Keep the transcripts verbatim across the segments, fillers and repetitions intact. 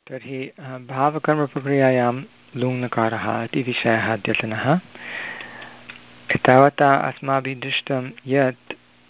तर्हि भावकर्मप्रक्रियायां लुङ्लकारः इति विषयः अद्यतनः। एतावता अस्माभिः दृष्टं यत्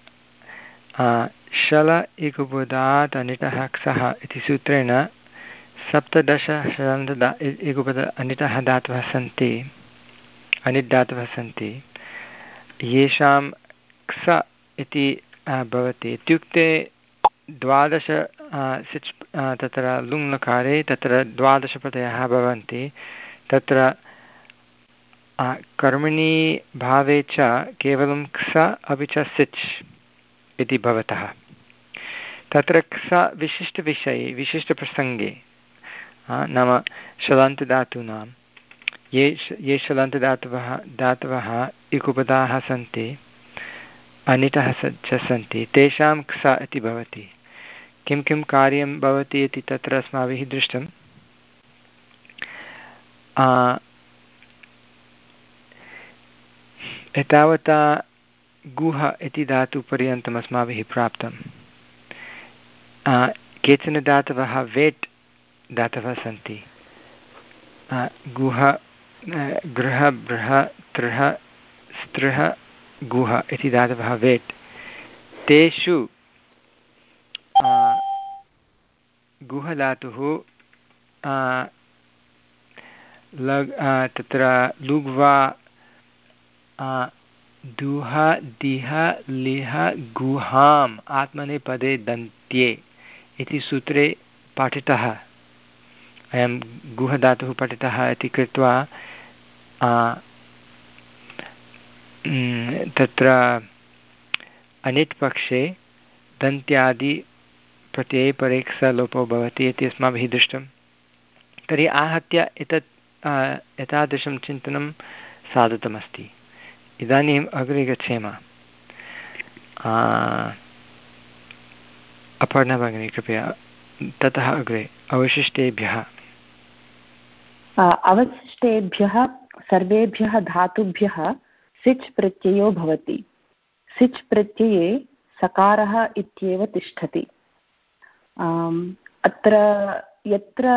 शल इकुपदात् अनिटः क्षः इति सूत्रेण सप्तदश शलन्तदा इकुपद अनिटः धातवः सन्ति, अनिट् धातवः सन्ति, येषां क्ष इति भवति। इत्युक्ते द्वादश सिच् तत्र लुङ्लकारे तत्र द्वादशप्रत्ययाः भवन्ति। तत्र कर्मणि भावे च केवलं क्ष अपि च सिच् इति भवतः। तत्र क्ष विशिष्टविषये विशिष्टप्रसङ्गे नाम शलन्तदातूनां ये ये शलन्तदातवः धातवः इकुपदाः सन्ति, अनिटः च सन्ति, तेषां क्ष इति भवति। किं किं कार्यं भवति इति तत्र अस्माभिः दृष्टम्। एतावता गुह इति धातुपर्यन्तम् अस्माभिः प्राप्तं। केचन धातवः वेट् धातवः सन्ति। गुह, गृह, बृह, तृह, स्त्रिह, गुह इति धातवः वेट्। तेषु गुहधातुः लग् तत्र लुग्वा दुह दिह लिह गुहाम् आत्मनेपदे दन्त्ये इति सूत्रे पठितः। अयं गुहधातुः पठितः इति कृत्वा तत्र अनिट् पक्षे दन्त्यादि प्रत्यये परे क्ष लोपो भवति इति अस्माभिः दृष्टं। तर्हि आहत्य एतत् एतादृशं चिन्तनं साधितमस्ति। इदानीम् अग्रे गच्छेम। अपर्णा भगिनी कृपया ततः अग्रे अवशिष्टेभ्यः। अवशिष्टेभ्यः सर्वेभ्यः धातुभ्यः सिच् प्रत्ययो भवति। सिच् प्रत्यये सकारः इत्येव तिष्ठति। अत्र यत्र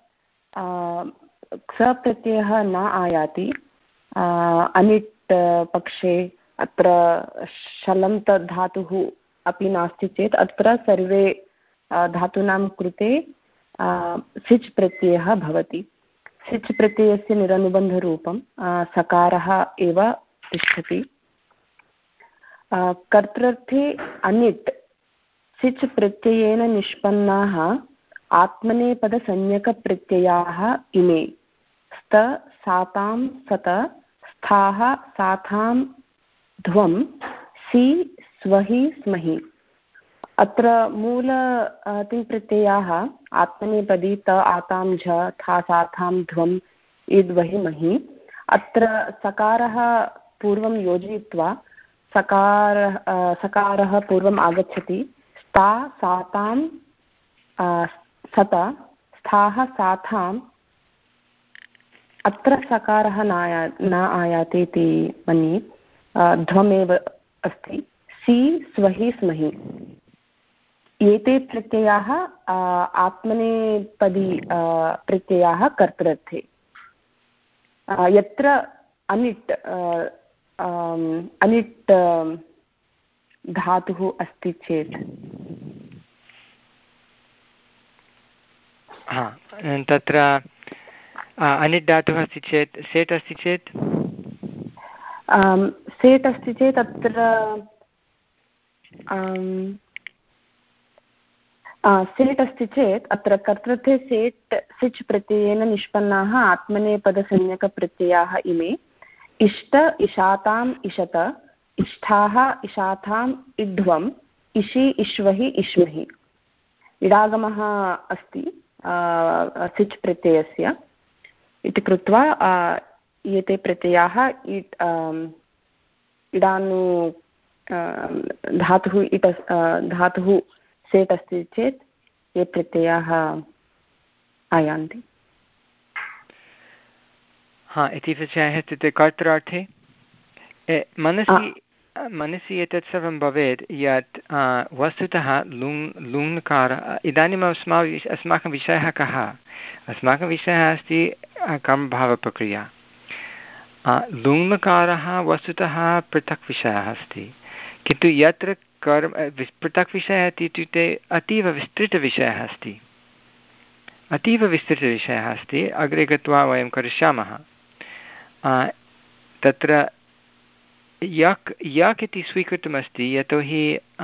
क्ष प्रत्ययः न आयाति, अनिट् पक्षे अत्र शलन्तधातुः अपि नास्ति चेत् अत्र सर्वे धातूनां कृते सिच् प्रत्ययः भवति। सिच् प्रत्ययस्य निरनुबन्धरूपं सकारः एव तिष्ठति। कर्तृर्थे अनिट् सिच् प्रत्ययेन निष्पन्नाः आत्मनेपदसंज्ञकप्रत्ययाः इमे स्त सातां सत स्थाः साथां ध्वं सि स्वहि स्महि। अत्र मूल तिङ् प्रत्ययाः आत्मनेपदी त आतां झ था साथां ध्वम् इद् वहि महि। अत्र सकारः पूर्वं योजयित्वा सकारः सकारः पूर्वम् आगच्छति। स्ता सातां सत स्थाः साथाम् अत्र सकारः न आया न आयाति इति मन्ये। ध्वमेव अस्ति। सि स्वहि स्महि। एते प्रत्ययाः आत्मनेपदी प्रत्ययाः कर्तृर्थे। यत्र अनिट् अनिट् धातुः अस्ति चेत् हा तत्र अनिट् धातुः अस्ति चेत् सेट् अस्ति चेत् सेट् अस्ति चेत् अत्र सेट् अस्ति चेत् अत्र कर्तृर्थे सेट् सिच् प्रत्ययेन निष्पन्नाः आत्मनेपदसंज्ञकप्रत्ययाः इमे इष्ट इषाताम् इषत इष्ठाः इषाथाम् इड्ध्वम् इषि इष्वहि इष्महि। इडागमः अस्ति सिच् प्रत्ययस्य इति कृत्वा एते प्रत्ययाः इट् इडानु धातुः इट् धातुः सेट् अस्ति चेत् ये प्रत्ययाः आयान्ति। हा इति विषयः इत्युक्ते कर्तृर्थे मनसि मनसि एतत् सर्वं भवेत् यत् वस्तुतः लुङ् लुङ्कारः इदानीम् अस्माभिः अस्माकं विषयः कः अस्माकं विषयः अस्ति कर्मभावप्रक्रिया लुङ्कारः वस्तुतः पृथक् विषयः अस्ति किन्तु यत्र कर्म पृथक् विषयः इत्युक्ते अतीव विस्तृतविषयः अस्ति अतीव विस्तृतविषयः अस्ति अग्रे गत्वा वयं करिष्यामः तत्र यक् यक् इति स्वीकृतमस्ति यतोहि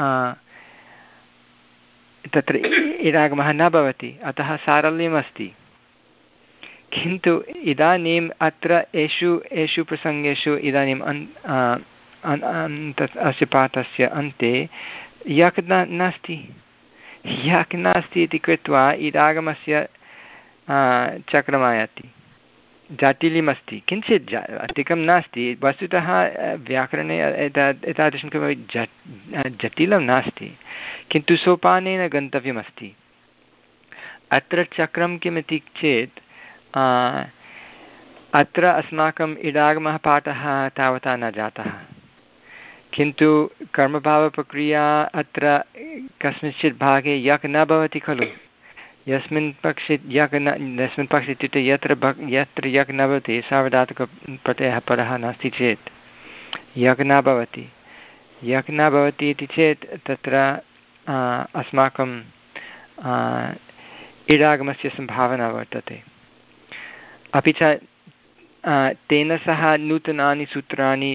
तत्र इडागमः न भवति अतः सारल्यमस्ति किन्तु इदानीम् अत्र एषु एषु प्रसङ्गेषु इदानीम् अन् तत् अस्य पाठस्य अन्ते यक् न नास्ति यक् नास्ति इति कृत्वा इडागमस्य चक्रमायाति जाटिल्यमस्ति किञ्चित् जा अधिकं नास्ति वस्तुतः व्याकरणे एताद् एतादृशं किमपि जट् जटिलं नास्ति किन्तु सोपानेन गन्तव्यमस्ति अत्र चक्रं किमिति चेत् अत्र अस्माकम् इडागमः पाठः तावता न जातः किन्तु कर्मभावप्रक्रिया अत्र कस्मिंश्चित् भागे यक् न भवति खलु यस्मिन् पक्षे यक् न यस्मिन् पक्षे इत्युक्ते यत्र भक् यत्र यक् न भवति सार्वधातुकप्रत्ययः परः नास्ति चेत् यक् न भवति यक् न भवति इति चेत् तत्र अस्माकं इडागमस्य सम्भावना वर्तते अपि च तेन सह नूतनानि सूत्राणि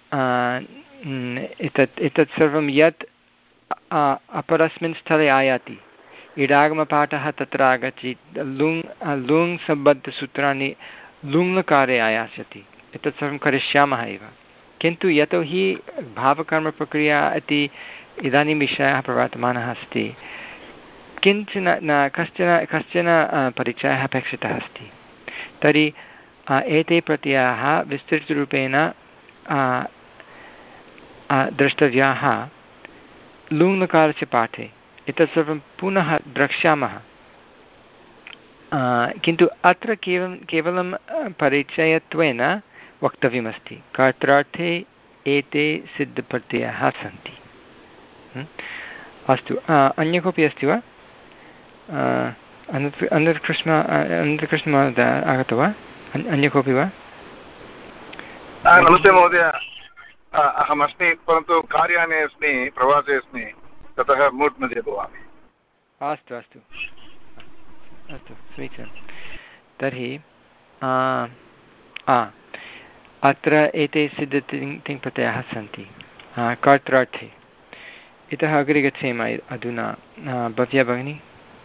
एतत् एतत् सर्वं यत् अपरस्मिन् स्थले आयाति इडागमपाठः तत्र आगच्छति लुङ् लुङ् सम्बद्धसूत्राणि लुङ्लकारे आयास्यति एतत् सर्वं करिष्यामः एव किन्तु यतोहि भावकर्मप्रक्रिया इति इदानीं विषयः प्रवर्तमानः अस्ति किञ्चन न कश्चन कश्चन परिचयः अपेक्षितः अस्ति तर्हि एते प्रत्ययाः विस्तृतरूपेण द्रष्टव्याः लुङ्लकारस्य पाठे एतत् सर्वं पुनः द्रक्ष्यामः किन्तु अत्र केवलं केवलं परिचयत्वेन वक्तव्यमस्ति कर्त्रार्थे एते सिद्धप्रत्ययाः सन्ति अस्तु अन्य कोऽपि अस्ति वा अनन्तकृष्ण अनन्तकृष्णमहोदय आगतो वा अन्य कोऽपि वा नमस्ते महोदय अहमस्मि परन्तु कार्याने अस्मि प्रवासे अस्मि ततः मूट् मध्ये भवामि अस्तु अस्तु अस्तु समीचीनं तर्हि अत्र एते सिद्धतिङ् तिङ्प्रत्ययाः सन्ति कर्त्रार्थे इतः अग्रे गच्छेम अधुना भव्या भगिनी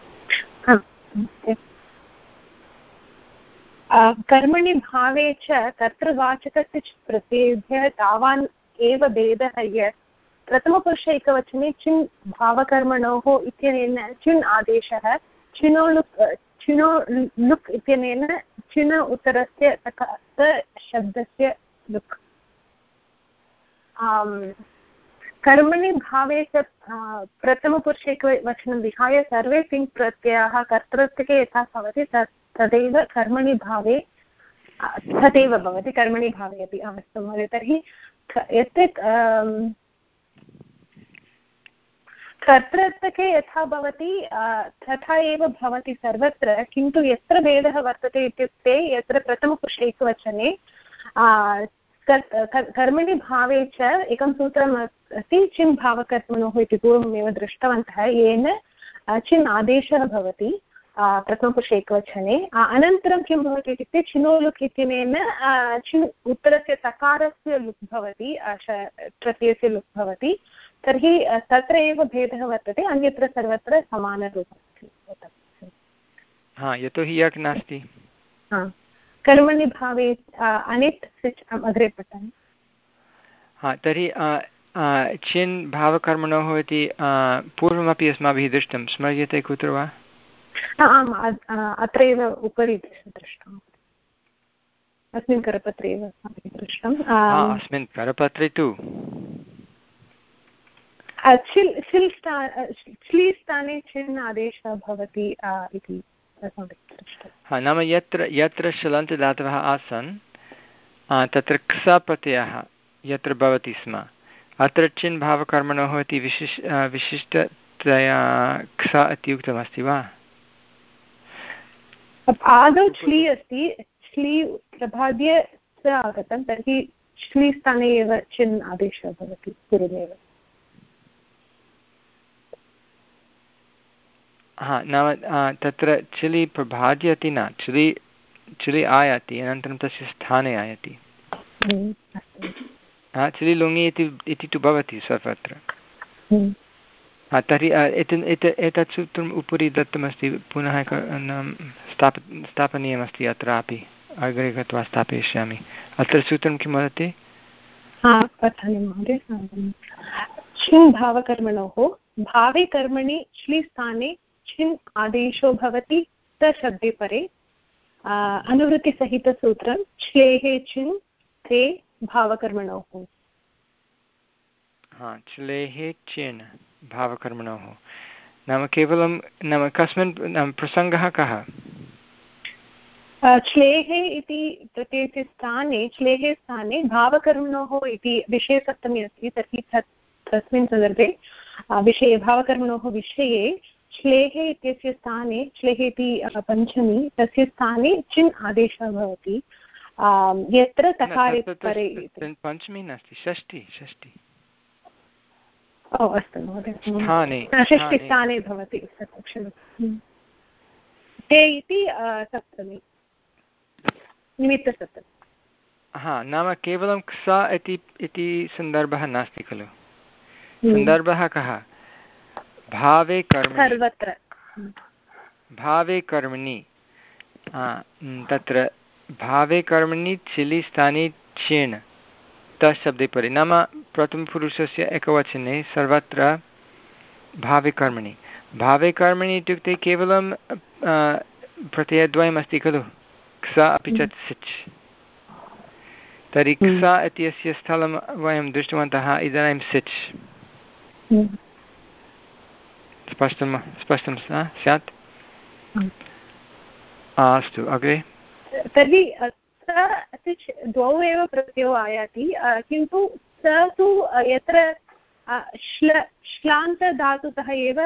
कर्मणि भावे च कर्तृवाचकस्य प्रत्ययेभ्यः तावान् एव भेदः यत् प्रथमपुरुषे एकवचने चिन् भावकर्मणोः इत्यनेन चिन् आदेशः चिनो लुक् चिनो लुक् इत्यनेन चिन उत्तरस्य शब्दस्य लुक् कर्मणि भावे च प्रथमपुरुषे एकवचनं विहाय सर्वे तिङ् प्रत्ययाः कर्तृत्वके यथा भवति तत् तदेव कर्मणि भावे तथैव भवति कर्मणि भावे अपि अस्तु महोदय तर्हि यत् कर्तृत्वके यथा भवति तथा एव भवति सर्वत्र किन्तु यत्र भेदः वर्तते इत्युक्ते यत्र प्रथमपुरुषे एकवचने कर्मणि भावे च एकं सूत्रम् अस्ति चिन् भावकर्मणोः इति पूर्वमेव दृष्टवन्तः येन चिन् आदेशः भवति प्रथमपुरुषे एकवचने अनन्तरं किं भवति इत्युक्ते चिनो लुक् इत्यनेन चिन् उत्तरस्य तकारस्य लुक् भवति प्रत्ययस्य लुक् भवति तर्हि तत्र एव भेदः वर्तते अन्यत्र सर्वत्र समानरूपम् हा यतोहि यक् नास्ति कर्मणि भावे अनिट् सिच् अग्रे पठामि हा तर्हि चिन् भावकर्मणोः इति पूर्वमपि अस्माभिः दृष्टं स्मर्यते कुत्र वा आम् अत्रैव उपरि दृष्टम् अस्मिन् करपत्रे एव दृष्टम् अस्मिन् करपत्रे तु श्ली स्थाने चिन् आदेशः भवति इति हा नाम यत्र यत्र शलन्तदातवः आसन् तत्र क्स प्रत्ययः यत्र भवति स्म अत्र चिन् भावकर्मणोः इति विशिष् विशिष्टतया क्ष इति उक्तमस्ति वा? आदौ श्ली अस्ति, श्ली प्रभाद्य स आगतं, तर्हि श्ली स्थाने एव चिन् आदेशः भवति पूर्वमेव। हा, नाम तत्र चिलि प्रभाद्यति न, चिलि चिलि आयाति, अनन्तरं तस्य स्थाने आयाति। चिलि लुङि इति तु भवति सर्वत्र। तर्हि एतत् सूत्रम् उपरि दत्तमस्ति, पुनः स्थाप स्थापनीयमस्ति अत्रापि, अग्रे गत्वा स्थापयिष्यामि। अत्र सूत्रं किं वदति? छिन् भावकर्मणोः भावे कर्मणि श्ली स्थाने छिन् आदेशो भवति स शब्दे परे। अनुवृत्तिसहितसूत्रं श्लेः छिन् ते भावकर्मणोः। हा, श्लेः चिन् भावकर्मणोः नाम केवलं नाम कस्मिन् नाम प्रसङ्गः कः? श्लेः इति प्रत्ययस्य स्थाने, श्लेः स्थाने भावकर्मणोः इति विषयसप्तमी अस्ति, तर्हि तस्मिन् सन्दर्भे विषये भावकर्मणोः विषये श्लेः इत्यस्य स्थाने, श्लेः इति पञ्चमी, तस्य स्थाने चिन् आदेशः भवति यत्र तकारे परे। पञ्चमी नास्ति, षष्टि षष्टि ओ अस्तु महोदय, षष्टिस्थाने भवति, ते इति सप्तमी निमित्तसप्तमी। हा, नाम केवलं क्ष इति इति सन्दर्भः नास्ति खलु। सन्दर्भः कः? भावे कर्मणि, सर्वत्र भावे कर्मणि, तत्र भावे कर्मणि चिलि स्थाने चिन् तशब्दे परे, नाम प्रथमपुरुषस्य एकवचने सर्वत्र भावे कर्मणि। भावे कर्मणि इत्युक्ते केवलं प्रत्ययद्वयम् अस्ति खलु, क्ष अपि च सिच्। तर्हि क्ष इत्यस्य स्थलं वयं दृष्टवन्तः, इदानीं सिच्। स्पष्टं स्पष्टं स्यात्? अस्तु, अग्रे। तर्हि द्वौ एव प्रत्ययो आयाति, किन्तु स तु यत्र श्ल श्लान्तधातुतः एव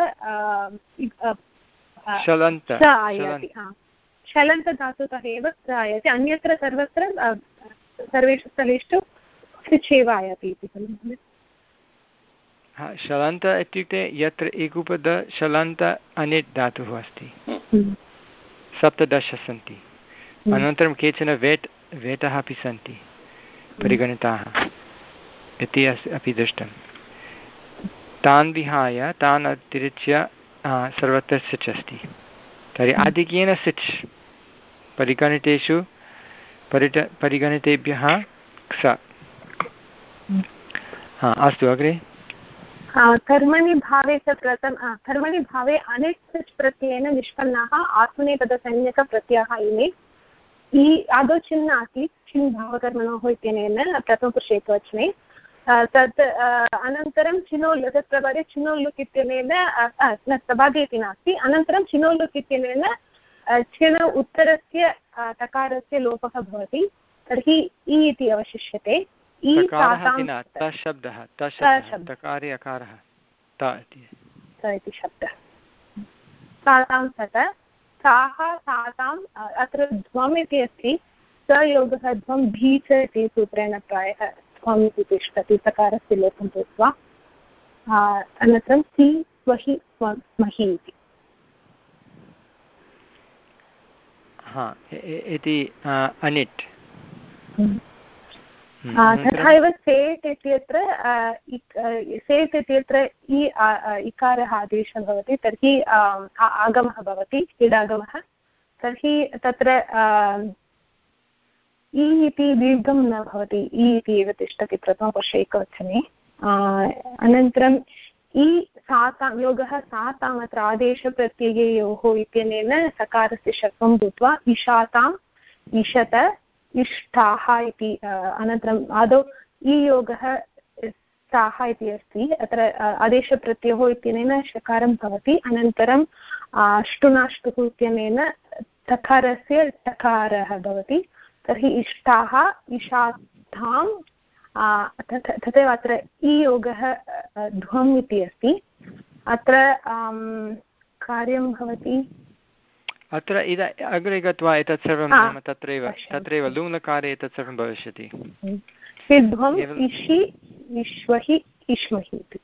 आयाति, शलन्तधातुतः एव स आयाति, अन्यत्र सर्वत्र सर्वेषु स्थलेषु सिच् एव आयाति इति खलु। हा, शलन्त इत्युक्ते यत्र एकूपद शलन्त अनिट् धातुः अस्ति, सप्तदश सन्ति, अनन्तरं केचन वेट् वेटः अपि सन्ति परिगणिताः इति अपि दृष्टं। तान् विहाय, तान् अतिरिच्य सर्वत्र सिच् अस्ति। तर्हि आधिक्येन सिच् परिगणितेषु परिट परिगणितेभ्यः क्ष। हा, अस्तु, अग्रे। कर्मणि भावे च प्रथम कर्मणि भावे अनेक् सिच् प्रत्ययेन निष्पन्नाः आत्मनेपदसंज्ञकप्रत्ययाः इमे। इ आदौ चिन् आसीत्, चिन् भावकर्मणोः इत्यनेन प्रथमपुरुषेकवचने, तत् अनन्तरं चिनोल्, तत् प्रभारे चिनोल्लुक् इत्यनेन न प्रभागे इति नास्ति, अनन्तरं चिनोल्लुक् इत्यनेन चिन उत्तरस्य तकारस्य लोपः भवति, तर्हि इ इति अवशिष्यते। शब्दः तकारे अकारः इति शब्दः तासां सत ताः तासाम्, अत्र ध्वम् इति अस्ति, सयोगः ध्वं भी च इति सूत्रेण प्रायः ध्वम् इति तिष्ठति सकारस्य लोपं कृत्वा। अनन्तरं सि स्वहि स्महि इति। हा, इति अनिट्। तथा एव सेट् इत्यत्र सेट् इत्यत्र इ इकारः आदेशः भवति, तर्हि आगमः भवति, इडागमः। तर्हि तत्र इ इति दीर्घं न भवति, इ इति एव तिष्ठति प्रथमपुरुषे एकवचने। अनन्तरम् इ सातां योगः साताम् अत्र आदेशप्रत्यययोः इत्यनेन सकारस्य शत्वं भूत्वा इशाताम् इषत इष्टाः इति। अनन्तरम् आदौ इ योगः स्थाः इति अस्ति, अत्र आदेशप्रत्ययोः इत्यनेन शकारं भवति, अनन्तरं अष्टुनाष्टुः इत्यनेन तकारस्य टकारः भवति, तर्हि इष्टाः इषाताम् तथैव अत्र ईयोगः ध्वम् इति अस्ति। अत्र कार्यं भवति अत्र इद अग्रे गत्वा एतत् सर्वं नाम तत्रैव तत्रैव लुङ्लकारे एतत् सर्वं भविष्यति। ध्वम् इषि इष्वहि इष्महि इति।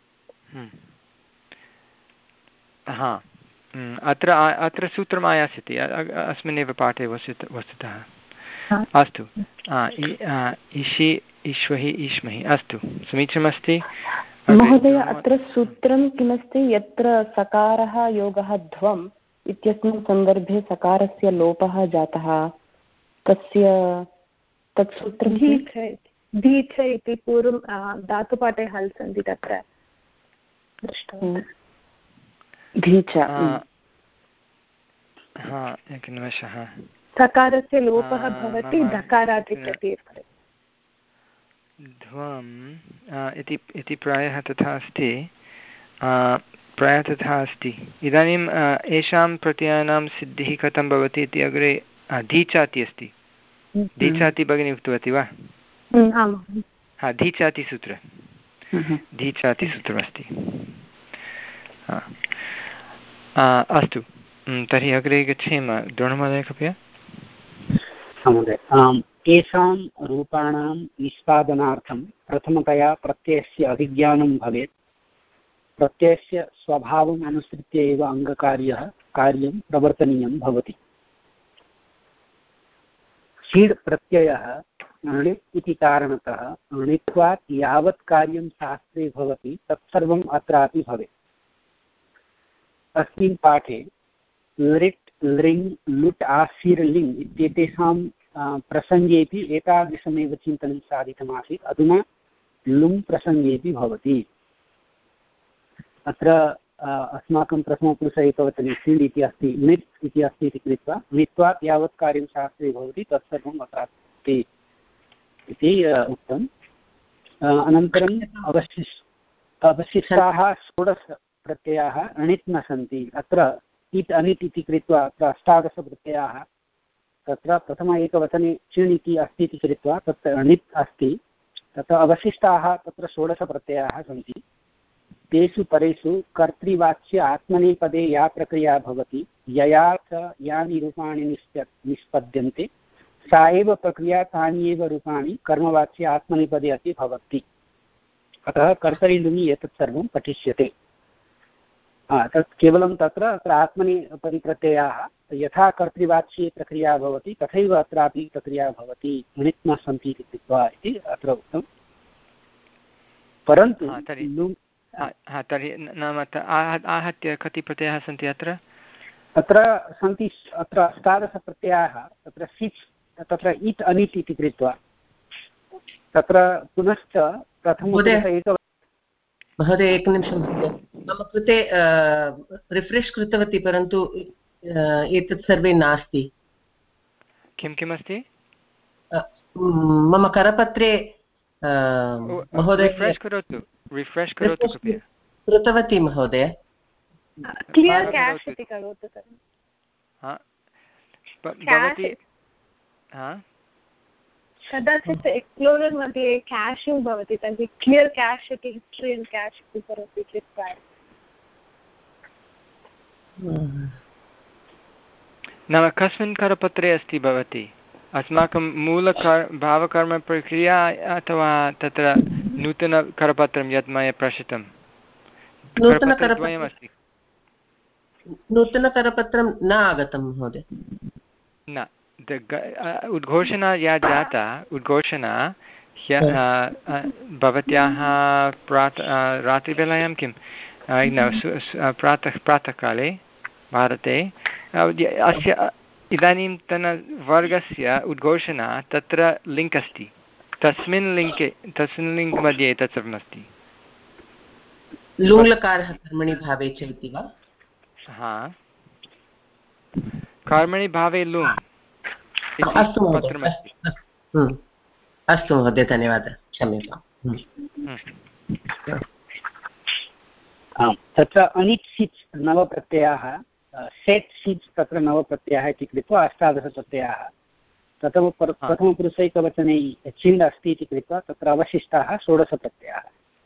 हा अत्र अत्र सूत्रम् आयास्यति अस्मिन्नेव पाठे वस्तु वस्तुतः। अस्तु इषि इष्वहि इष्महि अस्तु समीचीनमस्ति महोदय। अत्र सूत्रं किमस्ति यत्र सकारः योगः ध्वम् इत्यस्मिन् सन्दर्भे सकारस्य लोपः जातः तस्य तत् सूत्रं धीच इति पूर्वं धातुपाठे हल् सन्ति तत्र दृष्टवन्तः। धीच एकनिमेषः सकारस्य लोपः भवति धकारात् प्रत्यये ध्वम् इति इति प्रायः तथा अस्ति प्रायः तथा अस्ति। इदानीम् येषां प्रत्ययानां सिद्धिः कथं भवति इति अग्रे धीचाति अस्ति। धीचाति भगिनी उक्तवती वा? हा धीचाति सूत्र धीचाति सूत्रमस्ति। अस्तु तर्हि अग्रे गच्छेम। द्रोणमहोदय कृपया। महोदय येषां रूपाणां निष्पादनार्थं प्रथमतया प्रत्ययस्य अभिज्ञानं भवेत् प्रत्ययस्य स्वभावम् अनुसृत्य एव अङ्गकार्यः कार्यं प्रवर्तनीयं भवति। षीड् प्रत्ययः णित् इति कारणतः णित्वात् यावत् कार्यं शास्त्रे भवति तत्सर्वम् अत्रापि भवेत्। अस्मिन् पाठे लृट् लृङ् लुट् आसीर् लिङ् इत्येतेषां प्रसङ्गेपि एतादृशमेव चिन्तनं साधितमासीत्। अधुना लुङ् प्रसङ्गेपि भवति। अत्र अस्माकं प्रथमपुरुष एकवचने षीड् इति अस्ति णित् इति अस्ति इति कृत्वा णित्वात् यावत् कार्यं शास्त्रे भवति तत्सर्वम् अत्रास्ति इति उक्तम्। अनन्तरम् अवशिष्ट अवशिष्टाः षोडश प्रत्ययाः णित् न सन्ति। अत्र इत् अनित् इति कृत्वा अत्र अष्टादशप्रत्ययाः तत्र प्रथम एकवचने षीण् इति अस्ति इति कृत्वा तत्र णित् अस्ति। तत्र अवशिष्टाः तत्र षोडशप्रत्ययाः सन्ति। तेषु परेषु कर्तृवाच्य आत्मनेपदे या प्रक्रिया भवति यया च यानि रूपाणि निश्च निष्पद्यन्ते सा एव प्रक्रिया तानि एव रूपाणि कर्मवाच्य आत्मनेपदे अपि भवति। अतः कर्तरि लुङि एतत् सर्वं पठिष्यते। तत् केवलं तत्र अत्र आत्मनेपदी प्रत्ययाः यथा कर्तृवाच्ये प्रक्रिया भवति तथैव अत्रापि प्रक्रिया भवति णित् न सन्ति इति कृत्वा इति अत्र उक्तम्। परन्तु तर्हि नाम आहत्य कति प्रत्ययाः सन्ति अत्र? अत्र सन्ति अत्र अष्टादशप्रत्ययाः। तत्र सिच् तत्र इत् अनित् इति कृत्वा तत्र पुनश्च प्रथमपुरुष एक महोदय एकनिमिषं मम कृते रिफ्रेश् कृतवती परन्तु एतत् सर्वे नास्ति। किं किम् अस्ति? मम करपत्रे महोदय रिफ्रेश् करोतु रिफ्रेश् करोतु कृपया। कृतवती महोदय। क्लियर् कैश् इति करोतु। भवती कदाचित् एक्स्प्लोरर् मध्ये कैशिङ्ग् भवति तर्हि क्लियर् कैश् इति हिस्ट्री एण्ड् कैश् इति करोति चेत् नाम कस्मिन् करपत्रे अस्ति भवती? अस्माकं मूलकर् भावकर्मप्रक्रिया अथवा तत्र नूतनकरपत्रं यत् मया प्रेषितं? नूतनकरपत्रमस्ति। नूतनकरपत्रं न आगतं महोदय। न उद्घोषणा या जाता उद्घोषणा भवत्याः प्रातः रात्रिवेलायां किं प्रातः प्रातःकाले भारते अस्य इदानीन्तनवर्गस्य उद्घोषणा तत्र लिङ्क् अस्ति। तस्मिन् लिङ्के तस्मिन् लिङ्क् मध्ये एतत् सर्वमस्ति। लुङ्लकारः कर्मणि भावे च इति वा? हा कर्मणि भावे लुङ्। अस्तु अस्तु महोदय धन्यवादः क्षम्यताम्। तत्र अनिट् सिच् नवप्रत्ययाः सेट् सिच् तत्र नवप्रत्ययाः इति कृत्वा अष्टादशप्रत्ययाः प्रथम प्रथमपुरुषैकवचने चिण् अस्ति इति कृत्वा तत्र अवशिष्टाः षोडशप्रत्ययाः।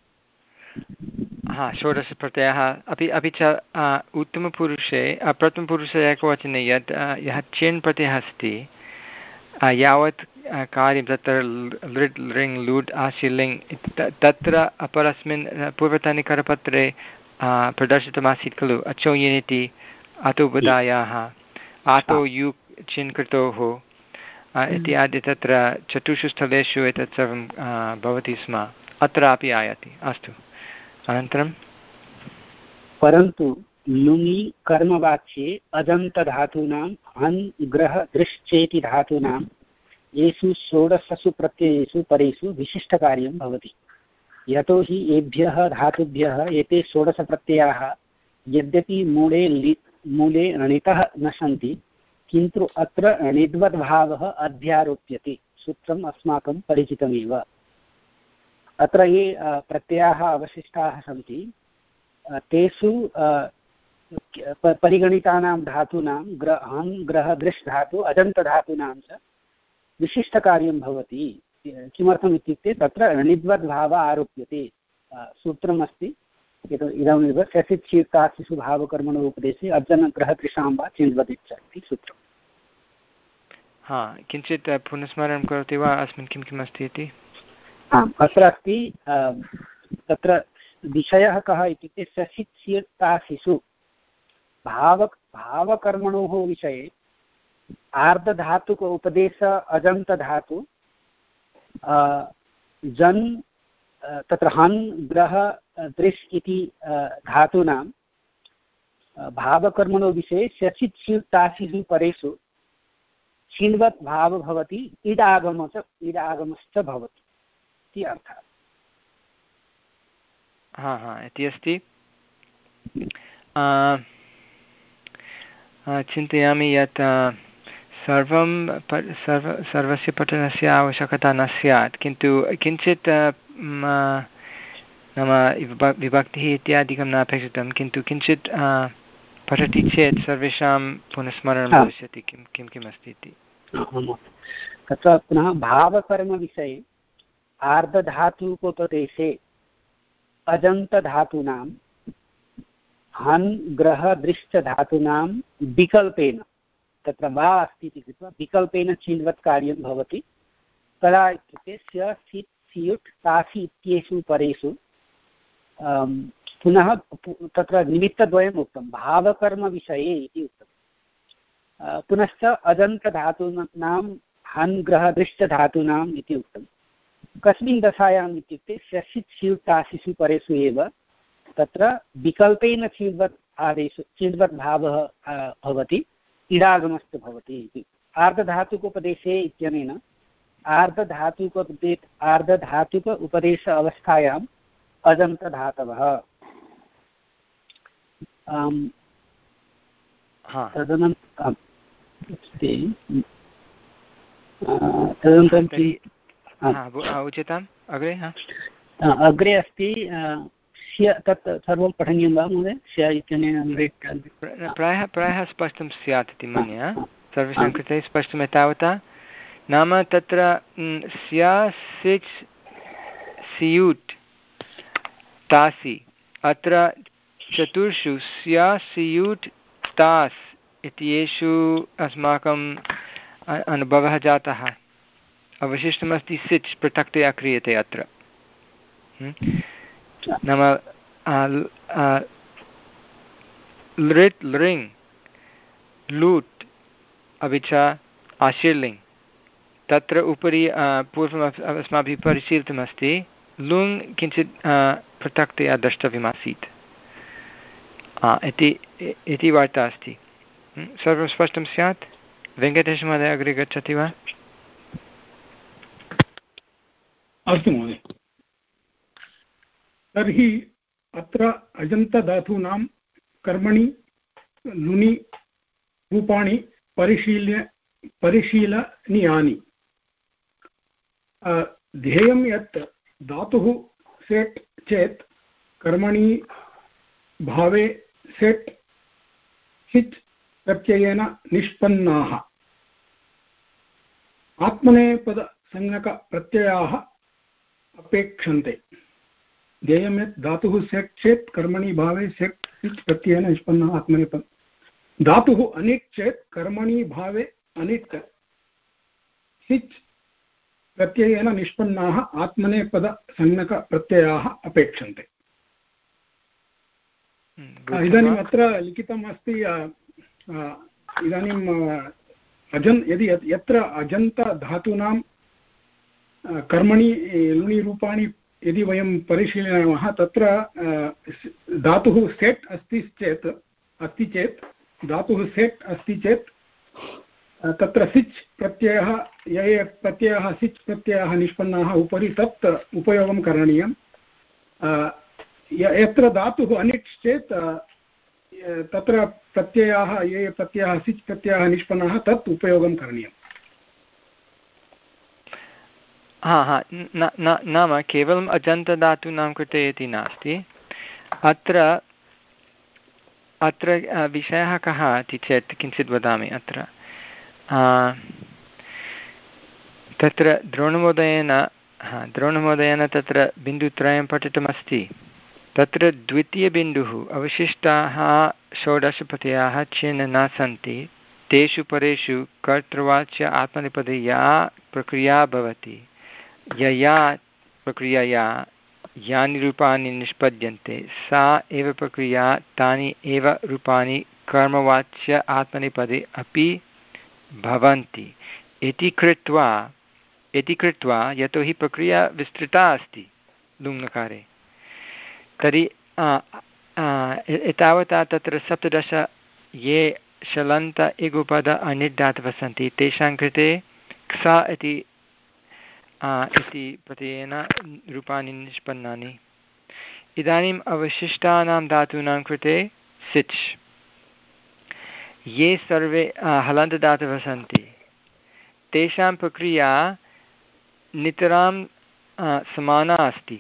हा षोडशप्रत्ययः अपि अपि च उत्तमपुरुषे प्रथमपुरुषे एकवचने यत् यः चिन् प्रत्ययः अस्ति यावत् कार्यं तत्र लृट् लृङ् लुड् आसि लिङ् तत्र अपरस्मिन् पूर्वतने करपत्रे प्रदर्शितमासीत् खलु अचो यिनिति अतोबदायाः आतो यु चिन् कृतोः इत्यादि तत्र चतुर्षु स्थलेषु एतत् सर्वं भवति स्म, अत्रापि आयाति। अस्तु, अनन्तरं परन्तु लुङि कर्मवाच्ये अजन्तधातूनां हन् ग्रह दृश्चेति धातूनां येषु षोडशसु प्रत्ययेषु परेषु विशिष्टकार्यं भवति। यतोहि एभ्यः धातुभ्यः एते षोडशप्रत्ययाः यद्यपि मूले लि मूले णितः न सन्ति किन्तु अत्र णिद्वद्भावः अध्यारोप्यते। सूत्रम् अस्माकं परिचितमेव। अत्र ये प्रत्ययाः अवशिष्टाः सन्ति तेषु परिगणितानां धातूनां ग्र हन् ग्रह दृश् धातु अजन्तधातूनां च विशिष्टकार्यं भवति। किमर्थम् इत्युक्ते तत्र णिद्वद्भावः आरोप्यते। सूत्रमस्ति इदमेव शसित् शीर्षासिषु भावकर्मणो उपदेशे अजनग्रहदृशां वा चिन्वद् इति सूत्रम्। हा, किञ्चित् पुनस्मरणं करोति वा अस्मिन् किं किम् अस्ति इति? आम्, अत्र अस्ति तत्र विषयः कः इत्युक्ते शसित् शीर्षासिषु भाव भावकर्मणोः विषये आर्धधातुक उपदेश अजन्तधातु जन् तत्र हन् ग्रह दृश् इति धातूनां भावकर्मणो विषये शसित् शीर्षासिषु परेषु चिन्वत् भावः भवति, इडागम च इडागमश्च भवति इति अर्थः। हा हा इति अस्ति। चिन्तयामि यत् सर्वं सर्व सर्वस्य पठनस्य आवश्यकता न स्यात्, किन्तु किञ्चित् नाम विभक्तिः इत्यादिकं न अपेक्षितं, किन्तु किञ्चित् पठति चेत् सर्वेषां पुनस्मरणं भविष्यति किं किं किम् अस्ति इति। तत्र पुनः भावकर्मविषये आर्धधातुकोपदेशे अजन्तधातूनां हन् ग्रह दृश्च धातूनां विकल्पेन तत्र वा अस्ति इति कृत्वा विकल्पेन चिन्वत् कार्यं भवति। कदा इत्युक्ते स्य सित् सियुट् तासि इत्येषु परेषु पुनः तत्र निमित्तद्वयम् उक्तं, भावकर्मविषये इति उक्तं, पुनश्च अजन्तधातूनां हन् ग्रह दृश्च धातूनाम् इति उक्तं। कस्मिन् दशायाम् इत्युक्ते शसित् स्युट् तासिषु परेषु एव तत्र विकल्पेन चिन्वत् आदेशु चिन्वत् भावः भवति, इडागमस्तु भवति इति। आर्धधातुकोपदेशे इत्यनेन आर्धधातुकोपदे आर्धधातुक उपदेश अवस्थायाम् अजन्तधातवः तदनन्तरं उच्यताम् अग्रे अग्रे अस्ति स्य, तत् सर्वं पठनीयं वा महोदय? स्य इत्यनेन प्रायः प्रायः स्पष्टं स्यात् इति मन्ये, सर्वेषां कृते स्पष्टम् एतावता। नाम तत्र स्य सिच् सियुट् तासि, अत्र चतुर्षु स्य सियुट् तास् इत्येषु अस्माकं अनुभवः जातः। अवशिष्टमस्ति सिच्, पृथक्तया क्रियते अत्र। नाम लृट् लृङ् लूट् अपि च आशीर्लिङ्, तत्र उपरि पूर्वम् अस्माभिः परिशीलितमस्ति, लुङ् किञ्चित् पृथक्तया द्रष्टव्यमासीत् इति वार्ता अस्ति। सर्वं स्पष्टं स्यात्? वेङ्कटेशमहोदय अग्रे गच्छति वा? अस्तु महोदय। तर्हि अत्र अजन्तधातूनां कर्मणि लुनि रूपाणि परिशील्य परिशीलनीयानि। ध्येयं यत् धातुः सेट् चेत् कर्मणि भावे सेट् सिच् प्रत्ययेन निष्पन्नाः। आत्मनेपदसंज्ञकप्रत्ययाः अपेक्षन्ते। ध्येयं यत् धातुः सेट् चेत् कर्मणि भावे सेट् सिच् प्रत्ययेन निष्पन्नः आत्मनेपद। धातुः अनिट् चेत् कर्मणि भावे अनिट् सिच् प्रत्ययेन निष्पन्नाः आत्मनेपदसंज्ञकप्रत्ययाः अपेक्षन्ते। इदानीम् अत्र लिखितम् अस्ति इदानीम् अजन् यदि यत्र अजन्तधातूनां कर्मणि लुणि रूपाणि यदि वयं परिशीलयामः तत्र धातुः सेट् अस्ति चेत् अस्ति चेत् धातुः सेट् अस्ति चेत् तत्र सिच् प्रत्ययः ये ये प्रत्ययः सिच् प्रत्ययः निष्पन्नाः उपरि तत् उपयोगं करणीयं। यत्र धातुः अनिट् चेत् तत्र प्रत्ययाः ये ये प्रत्ययः सिच् प्रत्ययः निष्पन्नः तत् उपयोगं करणीयम्। हा हा नाम केवलम् अजन्तधातूनां कृते इति नास्ति। अत्र अत्र विषयः कः इति चेत् किञ्चित् वदामि। अत्र तत्र द्रोणमहोदयेन हा द्रोणमहोदयेन तत्र बिन्दुत्रयं पठितमस्ति। तत्र द्वितीयबिन्दुः अवशिष्टाः षोडशप्रत्ययाः चिन् न सन्ति तेषु परेषु कर्तृवाच्य आत्मनेपदे या प्रक्रिया भवति यया प्रक्रियया यानि रूपाणि निष्पद्यन्ते सा एव प्रक्रिया तानि एव रूपाणि कर्मवाच्य आत्मनेपदे अपि भवन्ति इति कृत्वा इति कृत्वा यतोहि प्रक्रिया विस्तृता अस्ति लुङ्लकारे तर्हि एतावता तत्र सप्तदश ये शलन्त इगुपद अनिट् धातवः सन्ति तेषां कृते क्सा इति इति प्रत्ययेन रूपाणि निष्पन्नानि। इदानीम् अवशिष्टानां धातूनां कृते सिच् ये सर्वे हलन्तदातवः सन्ति तेषां प्रक्रिया नितरां समाना अस्ति।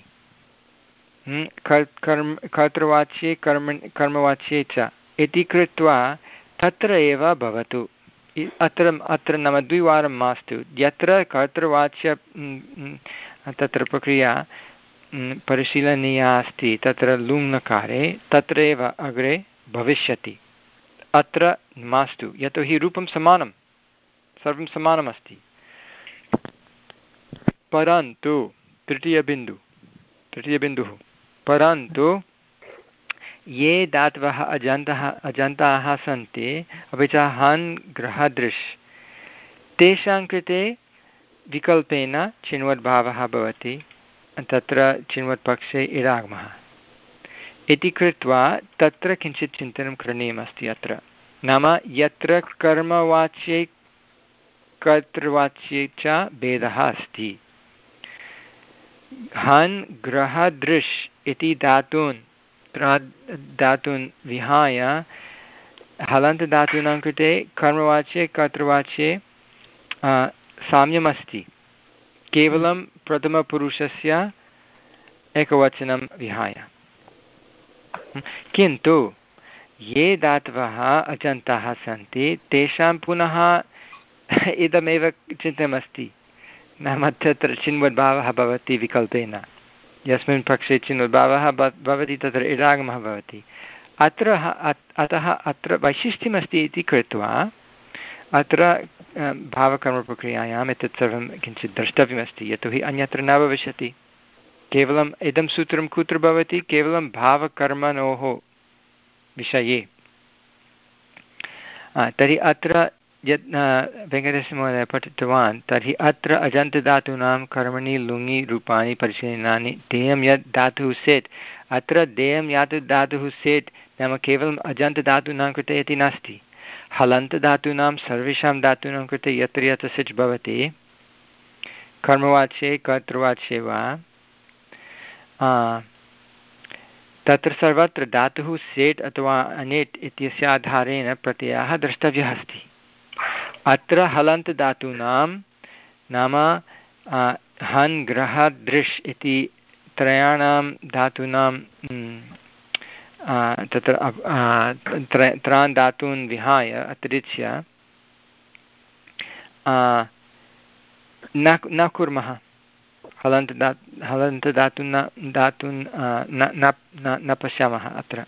कर्म कर्तृवाच्ये कर्म कर्मवाच्ये च इति कृत्वा तत्र एव भवतु। अत्र अत्र नाम द्विवारं मास्तु। यत्र कर्तृवाच्य तत्र प्रक्रिया परिशीलनीया अस्ति तत्र लुङ्लकारे तत्रैव अग्रे भविष्यति। अत्र मास्तु यतोहि रूपं समानं सर्वं समानमस्ति। परन्तु तृतीयबिन्दु तृतीयबिन्दुः परन्तु ये धातवः अजन्तः अजन्ताः सन्ति अपि च हन् ग्रहदृश् तेषां कृते विकल्पेन चिन्वद्भावः भवति। तत्र चिन्वत्पक्षे इडागमः इति कृत्वा तत्र किञ्चित् चिन्तनं करणीयमस्ति। अत्र नाम यत्र कर्मवाच्ये कर्तृवाच्ये च भेदः अस्ति। हन् ग्रहदृश् इति धातून् धातून् विहाय हलन्तधातूनां कृते कर्मवाच्ये कर्तृवाच्ये साम्यमस्ति केवलं प्रथमपुरुषस्य एकवचनं विहाय। किन्तु ये धातवः अजन्ताः सन्ति तेषां पुनः इदमेव चिन्तनमस्ति नाम तत्र चिन्वद्भावः भवति विकल्पेन। यस्मिन् पक्षे चिन्वद्भावः भवति तत्र इडागमः भवति। अत्र अतः अत्र वैशिष्ट्यमस्ति इति कृत्वा अत्र भावकर्मप्रक्रियायाम् एतत् सर्वं किञ्चित् द्रष्टव्यमस्ति यतोहि अन्यत्र न भविष्यति। केवलम् इदं सूत्रं कुत्र भवति केवलं भावकर्मणोः विषये। तर्हि अत्र यत् वेङ्कटेशमहोदयः पठितवान् तर्हि अत्र अजन्तधातूनां कर्मणि लुङि रूपाणि परिशीलनानि देयं यत् धातुः सेट्। अत्र देयं यात् धातुः सेट् नाम केवलम् अजन्तधातूनां कृते इति नास्ति। हलन्तधातूनां सर्वेषां धातूनां कृते यत्र यत्र सिच् भवति कर्मवाच्ये कर्तृवाच्ये वा तत्र सर्वत्र धातुः सेट् अथवा अनेट् इत्यस्य आधारेण प्रत्ययः द्रष्टव्यः अस्ति। अत्र हलन्तधातूनां नाम हन् ग्रह दृश् इति त्रयाणां धातूनां तत्र त्रान् धातून् विहाय अतिरिच्य न न कुर्मः हलन्त दा हलन्तदातुं न दातुं न न पश्यामः अत्र।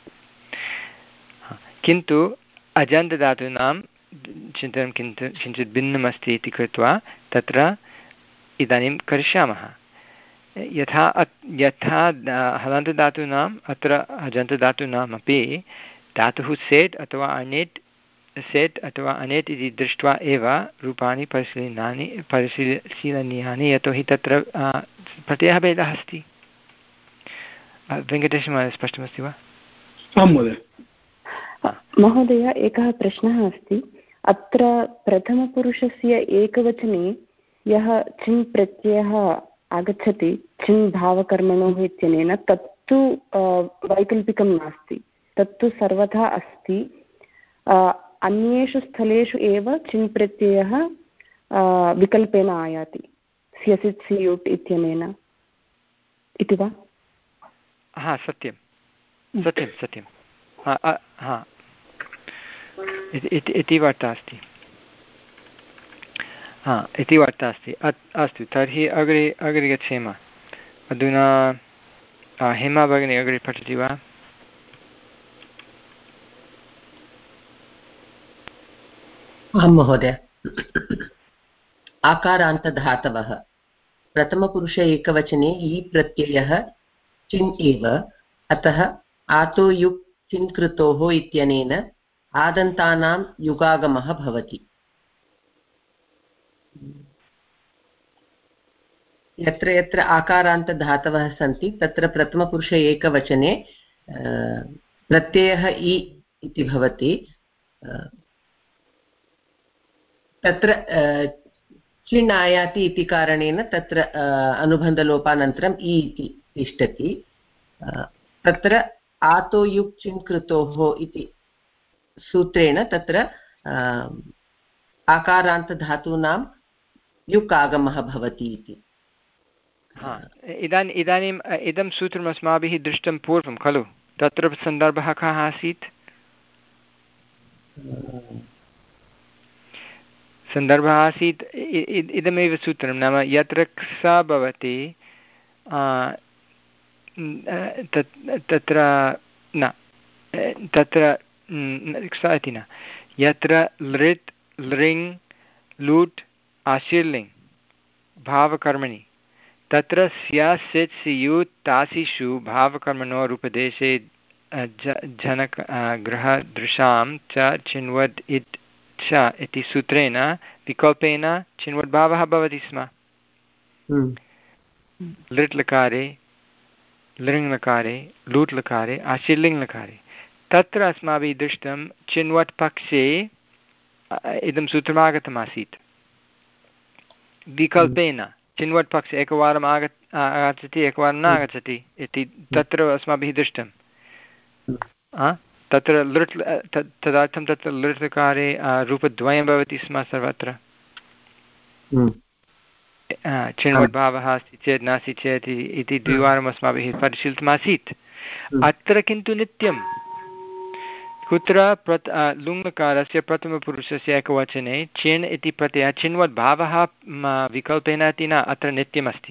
किन्तु अजन्तदातूनां चिन्तनं किञ्चित् किञ्चित् भिन्नमस्ति इति कृत्वा तत्र इदानीं करिष्यामः। यथा यथा हलन्तदातूनाम् अत्र अजन्तदातूनामपि धातुः सेट् अथवा अनेट् सेट् अथवा अनेट् इति दृष्ट्वा एव रूपाणि परिशीलनानि परिशीलनीयानि, यतोहि तत्र प्रत्ययः भेदः अस्ति। वेङ्कटेशमहोदय स्पष्टमस्ति वा? आं महोदय। महोदय, एकः प्रश्नः अस्ति। अत्र प्रथमपुरुषस्य एकवचने यः चिन् प्रत्ययः आगच्छति चिन् भावकर्मणोः इत्यनेन, तत्तु वैकल्पिकं नास्ति, तत्तु सर्वथा अस्ति। अन्येषु स्थलेषु एव चिन् प्रत्ययः विकल्पेन आयाति स्यसित् सियुट् इत्यनेन इति वा? हा, सत्यं सत्यं सत्यं हा इति वार्ता अस्ति। हा इति वार्ता अस्ति। अस्तु, तर्हि अग्रे अग्रे गच्छेम। अधुना हेमा भगिनी अग्रे पठति वा? आं महोदय। आकारान्तधातवः प्रथमपुरुष एकवचने इ प्रत्ययः चिन् एव, अतः आतो युक् चिन् कृतोः इत्यनेन आदन्तानां युगागमः भवति। यत्र यत्र आकारान्तधातवः सन्ति तत्र प्रथमपुरुषे एकवचने प्रत्ययः इ इति भवति। तत्र चिन् आयाति इति कारणेन तत्र अनुबन्धलोपानन्तरम् इ इति तिष्ठति। तत्र आतो युक् चिन् कृतोः इति सूत्रेण तत्र आकारान्तधातूनां युक् आगमः भवति इति। हा, इदानीम् इदानीम् इदं सूत्रम् अस्माभिः दृष्टं पूर्वं खलु? तत्र सन्दर्भः कः आसीत्? सन्दर्भः आसीत् इदमेव सूत्रं, नाम यत्र क्सा भवति तत्र न तत्र क्सा इति न, यत्र लृट् लृङ् लूट् आशीर्लिङ् भावकर्मणि तत्र स्या सित् सियुत् तासिषु भावकर्मणोरुपदेशे जनक गृहदृशां च चिन्वद् इत् च इति सूत्रेण विकल्पेन चिन्वद्भावः भवति स्म। लृट् लकारे लृङ् लकारे लूट् लकारे आशीर्लिङ् लकारे तत्र अस्माभिः दृष्टं चिन्वत् पक्षे इदं सूत्रमागतमासीत् विकल्पेन। चिन्वत् पक्षे एकवारम् आगत् आगच्छति एकवारं न आगच्छति इति तत्र अस्माभिः दृष्टं। तत्र लृट् तदर्थं तत्र लृट् लकारे रूपद्वयं भवति स्म सर्वत्र। चिन्वद्भावः अस्ति चेत् नास्ति चेत् इति द्विवारम् अस्माभिः परिशीलितमासीत्। अत्र किन्तु नित्यं कुत्र प्रत् लुङ्लकारस्य प्रथमपुरुषस्य एकवचने चिन् इति प्रत्ययः चिन्वद्भावः विकल्पेन इति न, अत्र नित्यमस्ति।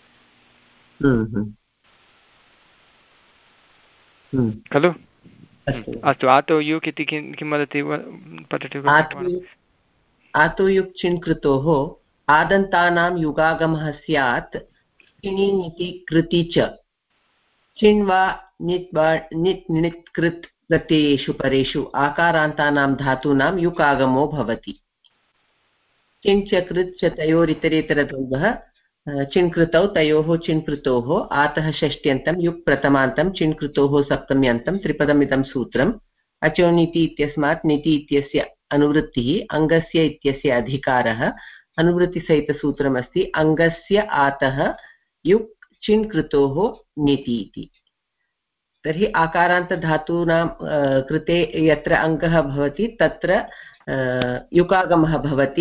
खलु? अस्तु, आतो युक् इति किं किं वदति पठतु। आतो युक् चिन् कृतोः आदन्तानां युगागमः स्यात् चिनिङ् इति कृति च। चिन् वा नित् वा नित् नित् कृत् प्रत्ययेषु परेषु आकारान्तानां धातूनां युक् आगमो भवति। चिन् च कृत् च तयोरितरेतरद्वन्द्वः चिन् कृतौ तयोः चिन् कृतोः आतः षष्ट्यन्तं युक् प्रथमान्तं चिन् कृतोः सप्तम्यन्तं त्रिपदमिदं सूत्रम्। अचो नीति इत्यस्मात् नीति इत्यस्य अनुवृत्तिः अङ्गस्य इत्यस्य अधिकारः अनुवृत्तिसहितसूत्रमस्ति अङ्गस्य आतः युक् चिन् कृतोः नीति इति। तर्हि आकारान्तधातूनां कृते यत्र अङ्गः भवति तत्र युकागमः भवति।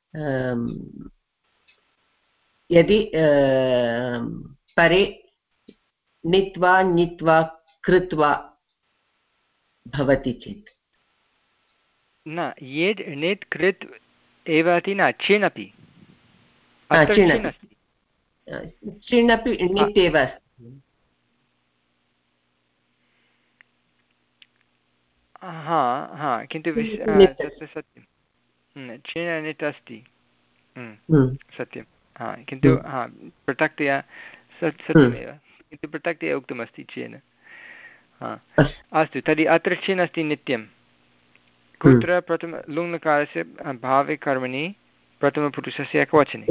यदि परे णित्वा णित्वा कृत्वा भवति चेत् न, येद् णित् कृत् एव इति न, चिन् अपि चिण् अपि णित् एव अस्ति। हा हा किन्तु तत्र सत्यं चिण् णित् अस्ति सत्यं हा किन्तु हा पृथक्तया सत्यमेव किन्तु पृथक्तया उक्तमस्ति चेन् हा अस्तु तर्हि अत्र चिन् अस्ति नित्यं कुत्र प्रथम लुङ्लकारस्य भावे कर्मणि प्रथमपुरुषस्य एकवचने।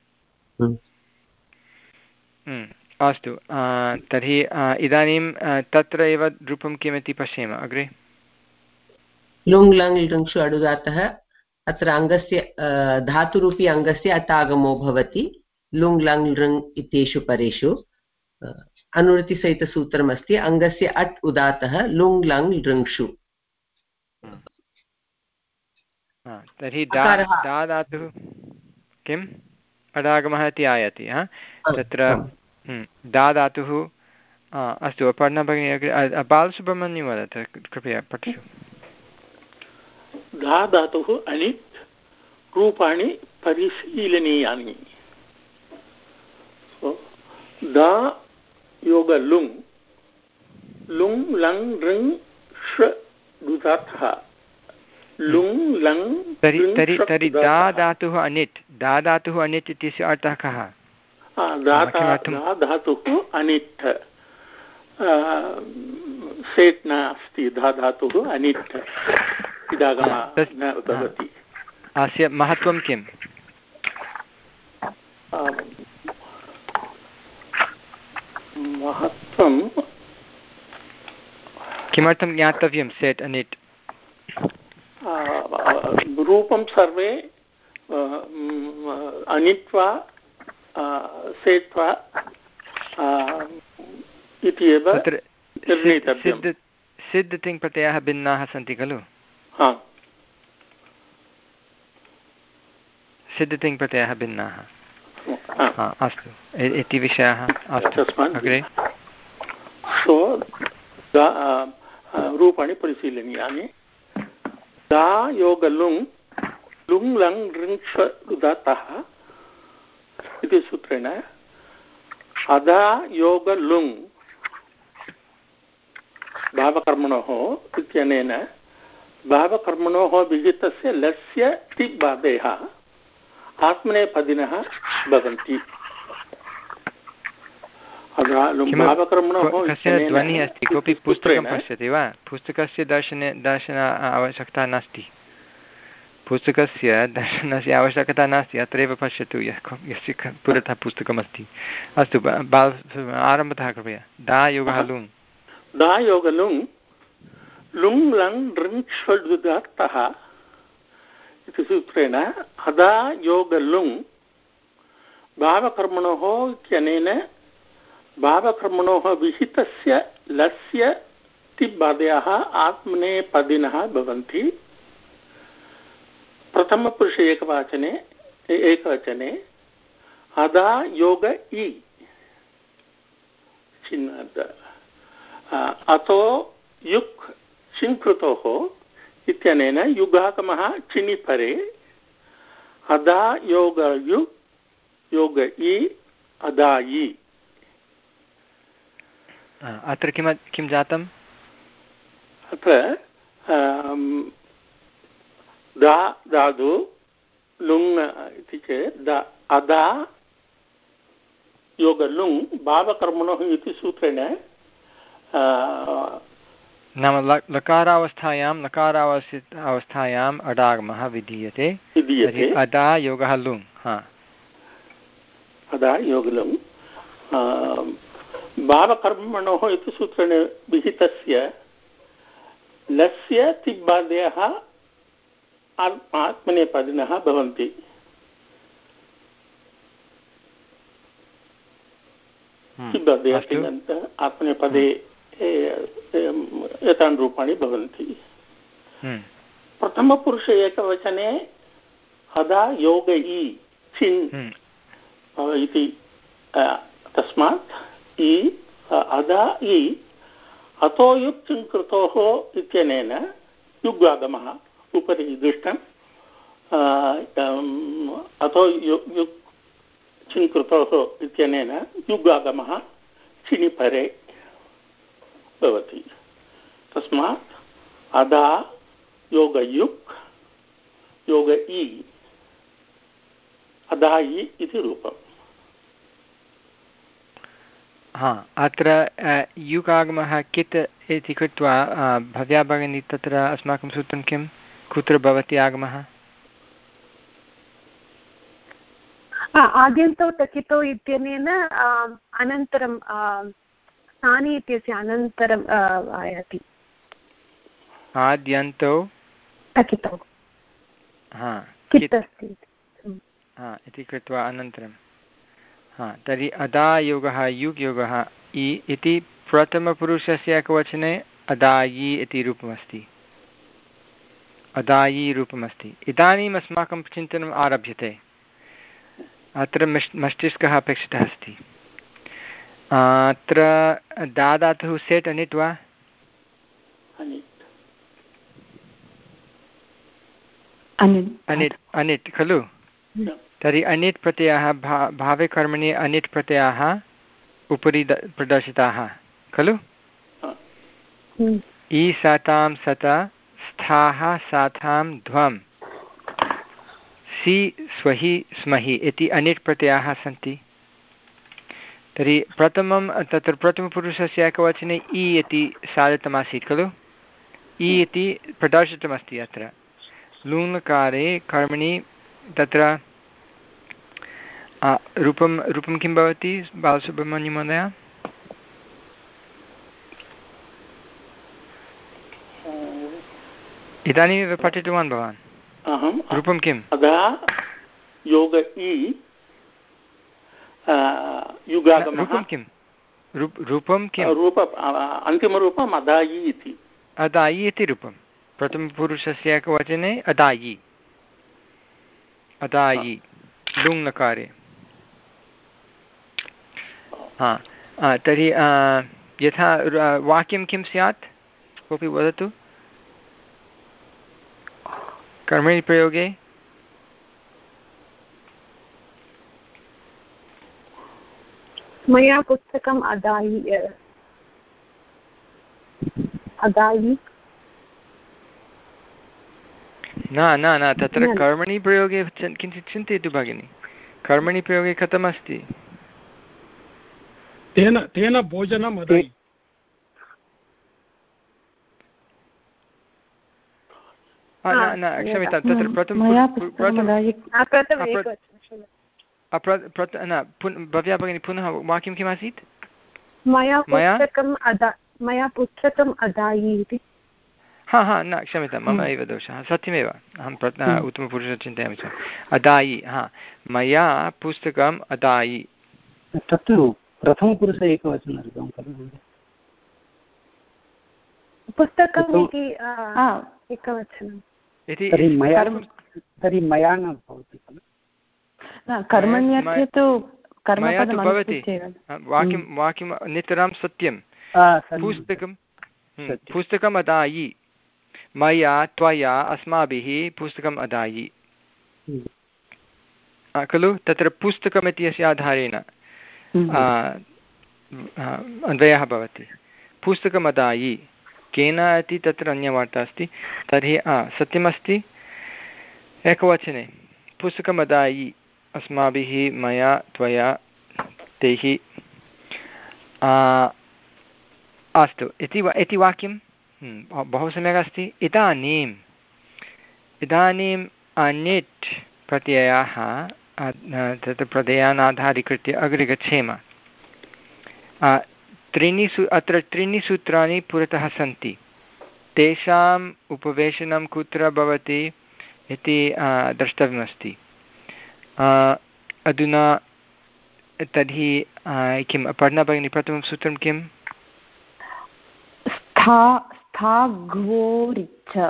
अस्तु तर्हि इदानीं तत्र एव रूपं किमिति पश्येम अग्रे। लुङ् लङ् लृङ्क्षु अडुदातः अत्र अङ्गस्य धातुरूपी अङ्गस्य अतागमो भवति लुङ् लङ् लृङ् इत्येषु परेषु। अनुवृत्तिसहितसूत्रमस्ति अङ्गस्य अट् उदातः लुङ् लङ् लृङ्क्षु। तर्हि दा दा धातुः किम् अडागमः इति आयाति हा तत्र दा धातुः अस्तु अपर्णा भगिनी बालसुब्रह्मण्यं वदत कृपया पठतु। धा धातुः अनिट् रूपाणि परिशीलनीयानि। दा योग लुङ् लुङ् लङ् लृङ् ष् दुदातः लुङ् लङ् तर्हि तर्हि दा धातुः अनिट् दा धातुः अनिट् इत्यस्य अर्थः कः? दा धातुः अनिट् सेट् नास्ति धा धातुः अनिट् इदागमः न भवति। अस्य महत्त्वं किम्? महत्त्वं किमर्थं ज्ञातव्यं सेट् अनिट्? रूपं सर्वे अनिट्वा सेट्वा इति एव निर्णीतव्यं। सिद्ध तिङ् प्रत्ययाः भिन्नाः सन्ति खलु? सिद्ध तिङ् प्रत्ययाः भिन्नाः अस्तु इति विषयः। अस्तु अग्रे। सो रूपाणि परिशीलनीयानि। दा योग लुङ् लुङ् लङ् लृङ्क्ष उदातः इति सूत्रेण अदा योग लुङ् भावकर्मणोः इत्यनेन भावकर्मणोः विहितस्य लस्य तिग्बाधेः आत्मनेपदिनः भवन्ति। कस्य ध्वनिः अस्ति? कोऽपि पुस्तकं पश्यति वा? पुस्तकस्य दर्शने दर्शन आवश्यकता नास्ति। पुस्तकस्य दर्शनस्य आवश्यकता नास्ति। अत्रैव पश्यतु यस्य पुरतः पुस्तकमस्ति। अस्तु बाल आरम्भतः कृपया। दा योगः लुङ् दा योग लुङ् लुङ् लङ् लृङ् ष्वदुदात्तः इति सूत्रेण अदा योग लुङ् भावकर्मणोः इत्यनेन भावकर्मणोः विहितस्य लस्य तिबादयाः आत्मनेपदिनः भवन्ति। प्रथमपुरुषे एकवचने एकवचने अदा योग इ चिन्नाद अतो युक् चिन्कृतोः इत्यनेन युगागमः चिनि परे अदा योग यु योग इ अदायि। अत्र किं किं जातम्? अत्र दा दादु लुङ् इति चेत् दा अदा योग लुङ् भावकर्मणोः इति सूत्रेण नाम लकारावस्थायां लकारावस्थ अवस्थायाम् अडागमः विधीयते। विधीयते अदा योगः लुङ् हा अदा योग लुङ् भावकर्मणोः इति सूत्रेण विहितस्य लस्य तिब्बादयः आत्मनेपदिनः भवन्ति। तिब्बादयः आत्मनेपदे एतानि रूपाणि भवन्ति। प्रथमपुरुषे एकवचने अदा योग इ चिन् इति तस्मात् इ अदा इ अतो युक् चिन् कृतोः इत्यनेन युगागमः उपरि दृष्टम् अतो युक् चिन् कृतोः इत्यनेन युगागमः चिनिपरे भवति। तस्मात् अदा योगयुक् योग इ अदायि इति रूपम्। हा, अत्र युगागमः कित् इति कृत्वा भव्या भगिनी तत्र अस्माकं सूत्रं किं, कुत्र भवति आगमः? आद्यन्तौ टकितौ इत्यनेन अनन्तरं स्थानि इत्यस्य अनन्तरम् आयाति। आद्यन्तौ टकितौ हा कित् अस्ति हा इति कृत्वा अनन्तरं हा तर्हि अदायोगः युग् योगः इ इति प्रथमपुरुषस्य एकवचने अदायि इति रूपमस्ति, अदायि रूपमस्ति। इदानीम् अस्माकं चिन्तनम् आरभ्यते। अत्र मस् मस्तिष्कः अपेक्षितः अस्ति। अत्र दादातुः सेट् अनिट् वा? अनिट् अनिट् खलु? तर्हि अनिट् प्रत्ययः भा भावे कर्मणि अनिट् प्रत्ययाः उपरि प्रदर्शिताः खलु? इ सातां सता स्थाः सातां ध्वं सि स्वहि स्महि इति अनिट् प्रत्ययाः सन्ति। तर्हि प्रथमं तत्र प्रथमपुरुषस्य एकवचने इ इति साधितमासीत् खलु? इ इति प्रदर्शितमस्ति अत्र लूङ्कारे कर्मणि। तत्र रूपं रूपं किं भवति बालसुब्रह्मण्यं महोदय? इदानीमेव पठितवान् भवान्। रूपं किम्? योग इ युगागमः। रूपं किं? रूपं किं? रूप अन्तिमरूपम् अदायि इति। अदायि इति रूपं प्रथमपुरुषस्य एकवचने अदायि, अदायि लुङ्लकारे। हा तर्हि यथा वाक्यं किं स्यात्, कोऽपि वदतु? कर्मणि प्रयोगे मया पुस्तकम् अदायि अदायि न न न तत्र कर्मणि प्रयोगे किञ्चित् चिन्तयतु भगिनि। कर्मणि प्रयोगे कथमस्ति? तेन तेन भोजनम् अदायि। न न क्षम्यतां, तत्र प्रथम भव्या भगिनी पुनः वाक्यं किमासीत्? मया पुस्तकम् अदा मया पुस्तकम् अदायि इति। हा हा न क्षम्यतां, मम एव दोषः, सत्यमेव अहं प्रथम उत्तमपुरुषं चिन्तयामि स्म। अदायि, हा मया पुस्तकम् अदायि। तत्तु प्रथमपुरुष एकवचनं खलु? पुस्तकम् इति एकवचनं। तर्हि मया न भवति खलु? कर्मण्यस्य तु कर्मपदं भवति। वाक्यं वाक्यं नितरां सत्यं। पुस्तकं पुस्तकम् अदायि, मया त्वया अस्माभिः पुस्तकम् अदायि खलु? तत्र पुस्तकम् इत्यस्य आधारेण अन्वयः भवति। पुस्तकम् अदायि केन इति तत्र अन्यवार्ता अस्ति। तर्हि सत्यमस्ति एकवचने पुस्तकम् अदायि अस्माभिः मया त्वया तैः। अस्तु इति वा इति वाक्यं बहु सम्यक् अस्ति। इदानीम् इदानीम् अनिट् प्रत्ययाः तत्र प्रत्ययान् आधारीकृत्य अग्रे गच्छेम। त्रीणि सू अत्र त्रीणि सूत्राणि पुरतः सन्ति। तेषाम् उपवेशनं कुत्र भवति इति द्रष्टव्यमस्ति। अधुना तर्हि किं पर्णा भगिनी प्रथमं सूत्रं किम्? स्था स्थाघ्वोरिच्छ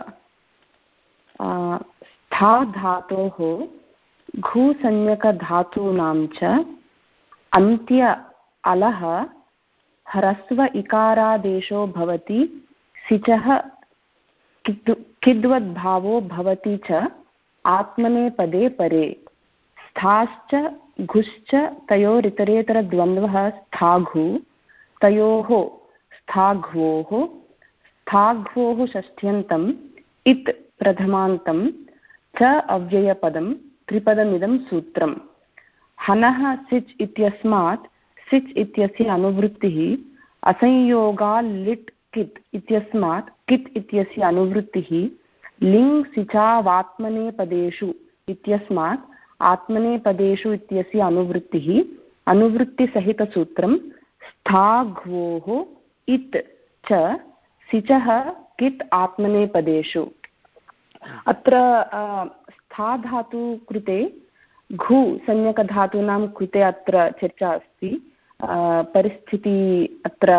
स्था धातोः घुसंज्ञकधातूनां च अन्त्य अलः ह्रस्व इकारादेशो भवति। सिचः किद् किद्वद्भावो भवति च आत्मनेपदे परे। स्थाश्च घुश्च तयोरितरेतरद्वन्द्वः स्थाघु तयोः स्थाघ्वोः स्थाघ्वोः षष्ठ्यन्तम् इत् प्रथमान्तं च अव्ययपदं त्रिपदमिदं सूत्रम्। हनः सिच् इत्यस्मात् सिच् इत्यस्य अनुवृत्तिः असंयोगा लिट् कित् इत्यस्मात् कित् इत्यस्य अनुवृत्तिः लिङ् सिचावात्मनेपदेषु इत्यस्मात् आत्मनेपदेषु इत्यस्य अनुवृत्तिः अनुवृत्तिसहितसूत्रं स्थाघ्वोः इत् च सिचः कित् आत्मनेपदेषु। अत्र स्था धातु कृते घु संज्ञकधातूनां कृते अत्र चर्चा अस्ति। परिस्थिति अत्र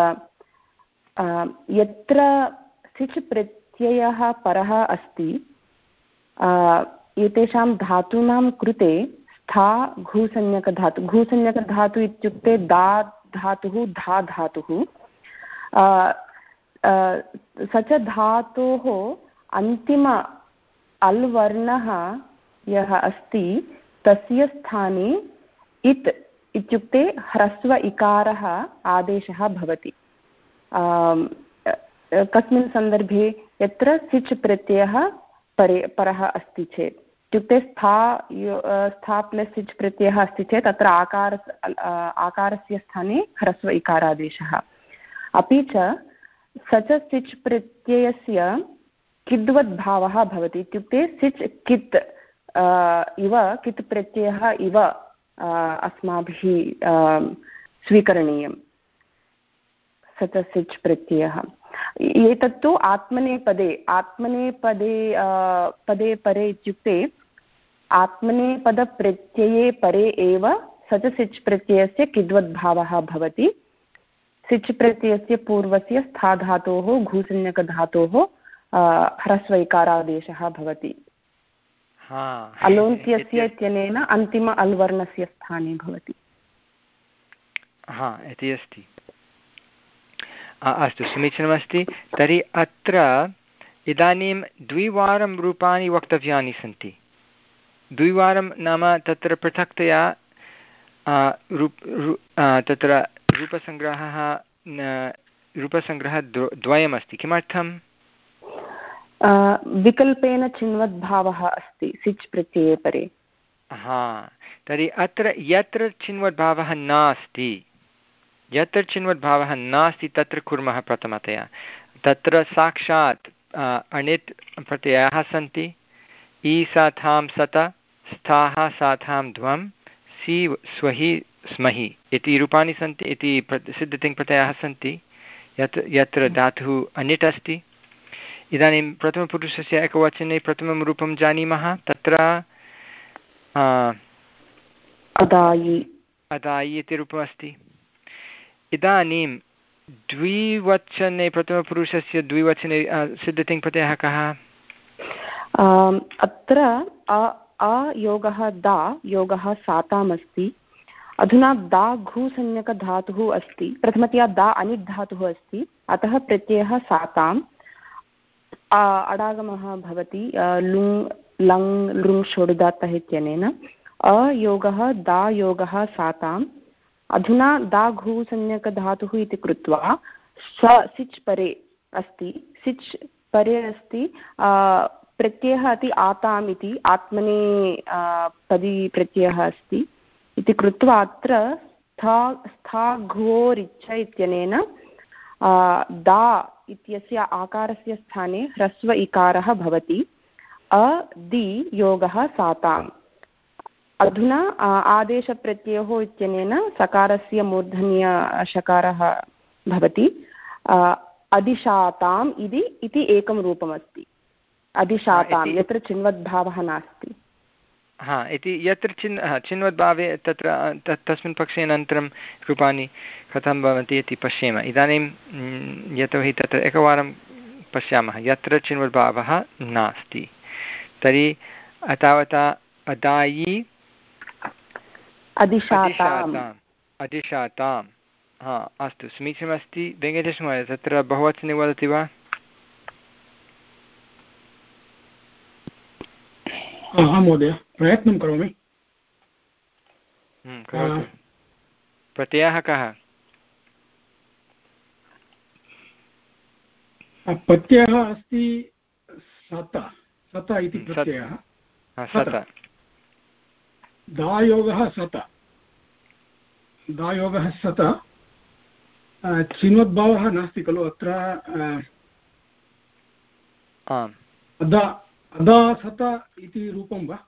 यत्र सिच् प्रत्ययः परः अस्ति एतेषां धातूनां कृते स्था घुसंज्ञकधातु घुसंज्ञकधातु इत्युक्ते दा धातुः धा धातुः स च धातोः अन्तिम अल् वर्णः यः अस्ति तस्य स्थाने इत् इत्युक्ते ह्रस्व इकारः आदेशः भवति। कस्मिन् सन्दर्भे यत्र सिच् प्रत्ययः परे परः अस्ति चेत् इत्युक्ते स्था स्था प्लस् सिच् प्रत्ययः अस्ति चेत् अत्र आकार आकारस्य स्थाने ह्रस्व इकारादेशः। अपि च स च सिच् प्रत्ययस्य किद्वद्भावः भवति इत्युक्ते सिच् कित् इव कित् प्रत्ययः इव अस्माभिः स्वीकरणीयं स च सिच् प्रत्ययः। एतत्तु आत्मनेपदे आत्मनेपदे पदे परे इत्युक्ते आत्मनेपदप्रत्यये परे एव स च सिच् प्रत्ययस्य किद्वद्भावः भवति। सिच् प्रत्ययस्य पूर्वस्य स्था धातोः घुसंज्ञकधातोः ह्रस्व इकारादेशः भवति। अलोन्त्यस्य इत्यनेन अन्तिम अल् वर्णस्य स्थाने भवति। हा इति अस्ति। अस्तु समीचीनमस्ति। तर्हि अत्र इदानीं द्विवारं रूपाणि वक्तव्यानि सन्ति। द्विवारं नाम तत्र पृथक्तया रूप तत्र रूपसङ्ग्रहः रूपसङ्ग्रहः द्वयमस्ति। किमर्थं? विकल्पेन चिन्वद्भावः अस्ति सिच् प्रत्यये परे। हा तर्हि अत्र यत्र चिन्वद्भावः नास्ति यत्र चिन्वद्भावः नास्ति तत्र कुर्मः प्रथमतया। तत्र साक्षात् अणित् प्रत्ययाः सन्ति। इ साथां सत स्थाः साथां ध्वं सि स्वहि स्महि इति रूपाणि सन्ति इति सिद्धतिङ्प्रत्ययाः सन्ति यत् यत्र धातुः अनिट् अस्ति। इदानीं प्रथमपुरुषस्य एकवचने प्रथमं रूपं जानीमः तत्र अदायि अदायि इति रूपमस्ति। इदानीं द्विवचने प्रथमपुरुषस्य द्विवचने सिद्धतिङ्प्रत्ययः कः? अत्र अ योगः दा योगः साताम् अस्ति। अधुना दा घुसंज्ञकधातुः अस्ति। प्रथमतया दा अनिट् धातुः अस्ति अतः प्रत्ययः साताम्। अडागमः भवति लुङ् लङ् लृङ् षोडुदात्तः इत्यनेन अयोगः दा योगः साताम्। अधुना दा घुसंज्ञकधातुः इति कृत्वा स सिच् परे अस्ति। सिच् परे अस्ति प्रत्ययः अति आताम् इति आत्मने पदी प्रत्ययः अस्ति इति कृत्वा अत्र स्था स्थाघ्वोरिच्छ इत्यनेन दा इत्यस्य आकारस्य स्थाने ह्रस्व इकारः भवति। अ दि योगः साताम्। अधुना आदेशप्रत्ययोः इत्यनेन सकारस्य मूर्धन्य शकारः भवति। अधिशाताम् इति इति एकं रूपमस्ति। अधिशातां यत्र चिन्वद्भावः नास्ति। हा इति यत्र चिन् चिन्वद्भावे तत्र तस्मिन् पक्षे अनन्तरं रूपाणि कथं भवन्ति इति पश्येम। इदानीं यतोहि तत्र एकवारं पश्यामः यत्र चिन्वद्भावः नास्ति तर्हि तावता अदायि अधिशाताम् अधिशाताम्। हा अस्तु समीचीनमस्ति। वेङ्कटेशमहोदय तत्र बहुवचने वदति वा? आं महोदय प्रयत्नं करोमि। करोतु। प्रत्ययः कः? प्रत्ययः अस्ति सत सत इति प्रत्ययः। सत। दायोगः सत दायोगः सत चिनोद्भावः नास्ति खलु अत्र। आम्। अदा अदा सत इति रूपं वा?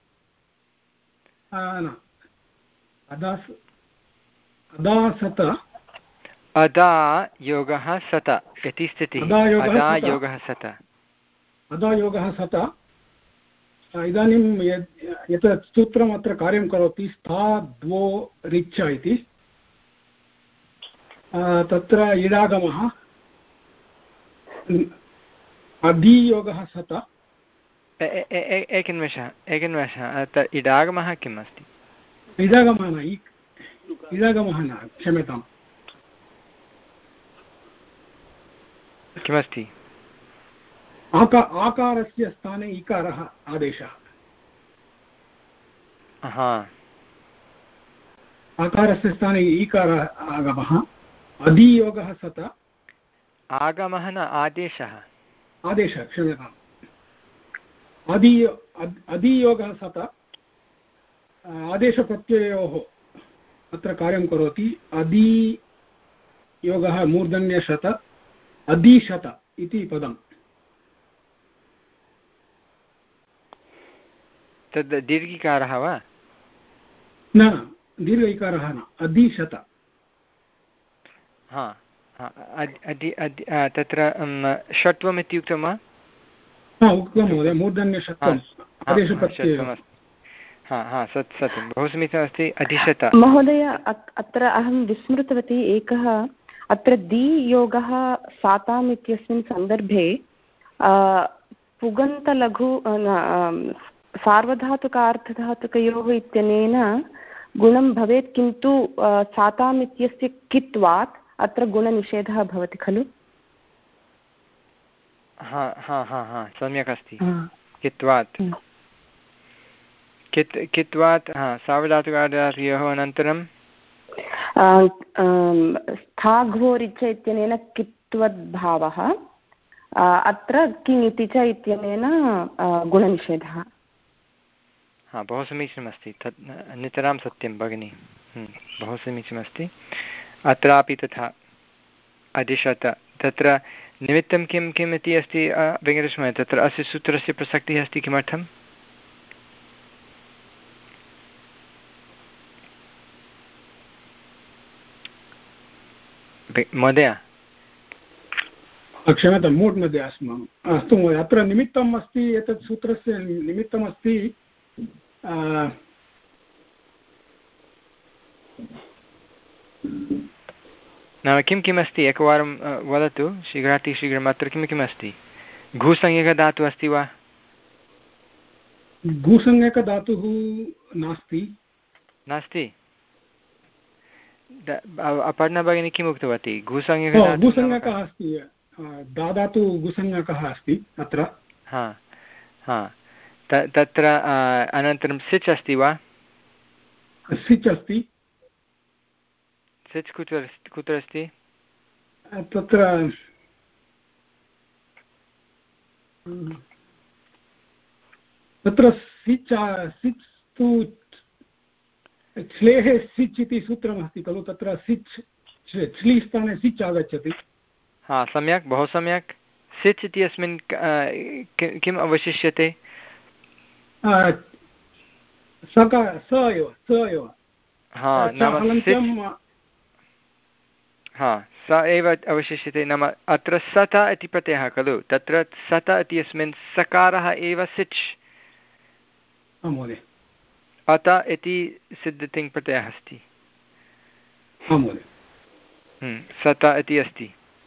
न अदा अदा सत अदा योगः सत इति स्थितिः। अदा योगः सत अदा योगः सत। इदानीं यत् सूत्रम् अत्र कार्यं करोति स्था द्वो रिच्छ इति, तत्र इडागमः अधीयोगः सत। एकनिमेषः एकनिमेषः इडागमः किम् अस्ति? इडागमः न इडागमः न क्षम्यताम्। किमस्ति? आका आकारस्य स्थाने इकारः आदेशः। आकारस्य स्थाने इकारः आगमः। अधीयोगः सत। आगमः न आदेशः। आदेशः क्षम्यताम्। अधीयो अधीयोगः सत आदेशप्रत्ययोः अत्र कार्यं करोति। अधीयोगः मूर्धन्यशत अधीशत इति पदम्। तद् दीर्घिकारः वा? न दीर्घ इकारः न अधीशत। हा तत्र षट्वम् इत्युक्तं वा? उक्तं महोदय मूर्धन्यषट्वम् आदेशप्रत्ययः। हा हा सत् सत्यं बहु समीचीनमस्ति। अधिशत महोदय अत्र अहं विस्मृतवती एकः अत्र दीयोगः साताम् इत्यस्मिन् सन्दर्भे पुगन्तलघु सार्वधातुकार्धधातुकयोः इत्यनेन गुणं भवेत्, किन्तु साताम् इत्यस्य कित्वात् अत्र गुणनिषेधः भवति खलु? हा हा हा हा सम्यक् अस्ति। कित्वात् कित् कित्वात् हा सार्वधातुकार्धधातुकयोः अनन्तरं स्थाघोरिच इत्यनेन कित्वद्भावः, अत्र किङ् इति च इत्यनेन गुणनिषेधः। हा बहु समीचीनमस्ति। तत् नितरां सत्यं भगिनि, बहु समीचीनमस्ति। अत्रापि तथा अधिशत। तत्र निमित्तं किं किम् इति अस्ति वेङ्कटेशमहोदय? तत्र अस्य सूत्रस्य प्रसक्तिः अस्ति किमर्थं? महोदय क्षम्यतां मूड् मध्ये अस्मि। अस्तु महोदय, अत्र निमित्तम् अस्ति। एतत् सूत्रस्य निमित्तमस्ति नाम किं किम् अस्ति एकवारं वदतु शीघ्रातिशीघ्रम्। अत्र किं किम् अस्ति? घुसंज्ञकधातुः अस्ति वा? घुसंज्ञकधातुः नास्ति। नास्ति? अपर्णा भगिनी किम् उक्तवती? घुसंज्ञकः घुसंज्ञकः अस्ति। दादातु घुसंज्ञकः अस्ति अत्र। हा हा तत्र अनन्तरं सिच् अस्ति वा? सिच् अस्ति। सिच् कुत्र कुत्र अस्ति? तत्र तत्र सिच् सिच् तु श्लेः सिच् इति सूत्रमस्ति खलु, तत्र सिच् श्ली स्थाने सिच् आगच्छति। हा सम्यक्, बहु सम्यक्। सिच् इत्यस्मिन् किम् अवशिष्यते? सक स एव स एव हा नाम हा स एव अवशिष्यते। नाम अत्र सत इति प्रत्ययः खलु, तत्र सत इत्यस्मिन् सकारः एव सिच्। अत इति सिद्धतिङ् प्रत्ययः अस्ति। सत इति अस्ति।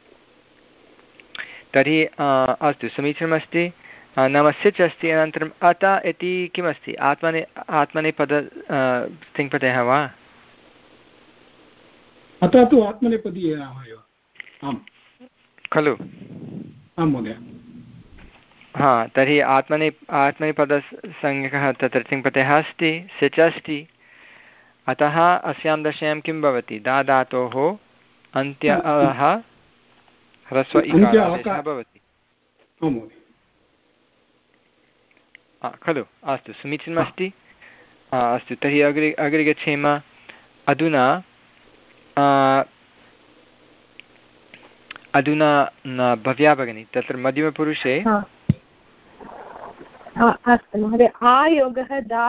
तर्हि अस्तु समीचीनमस्ति। नाम सिच् अस्ति, अनन्तरम् अत इति किमस्ति? आत्मने आत्मनेपद तिङ्प्रत्ययः वा? अतः तु आत्मनेपदी एव आम् खलु? आं महोदय। हा तर्हि आत्मने आत्मनेपदसंज्ञकः तत्र तिङ्प्रत्ययः अस्ति, सिच् अस्ति। अतः अस्यां दशायां किं भवति दा धातोः अन्त्य अः ह्रस्व इकारादेशः भवति खलु। अस्तु समीचीनमस्ति। अस्तु तर्हि अग्रे अग्रे गच्छेम। अधुना अधुना भव्या भगिनी तत्र मध्यमपुरुषे अस्तु महोदय आयोगः दा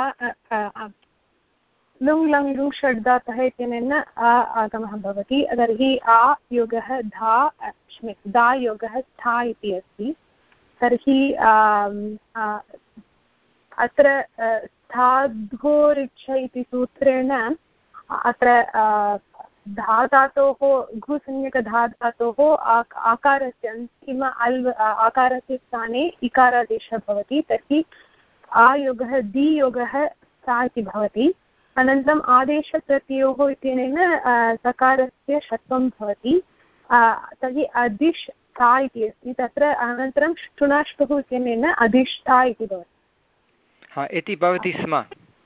लुङ् लङ् लुङ् षड् धातः इत्यनेन आ आगमः भवति। तर्हि आ योगः धा दा योगः स्था इति अस्ति। तर्हि अत्र स्थाध्वोरिच्छ इति सूत्रेण अत्र धा धातोः घुसंज्ञकधा धातोः आकारस्य अन्तिम अल् आकारस्य स्थाने इकारादेशः भवति। तर्हि आयोगः दियोगः सा इति भवति। अनन्तरम् आदेशप्रत्ययोः इत्यनेन सकारस्य षत्वं भवति। तर्हि अधिष् ता इति अस्ति तत्र। अनन्तरं ष्टुनाष्टुः इत्यनेन अधिष्ठा इति भवति। हा इति भवति स्म।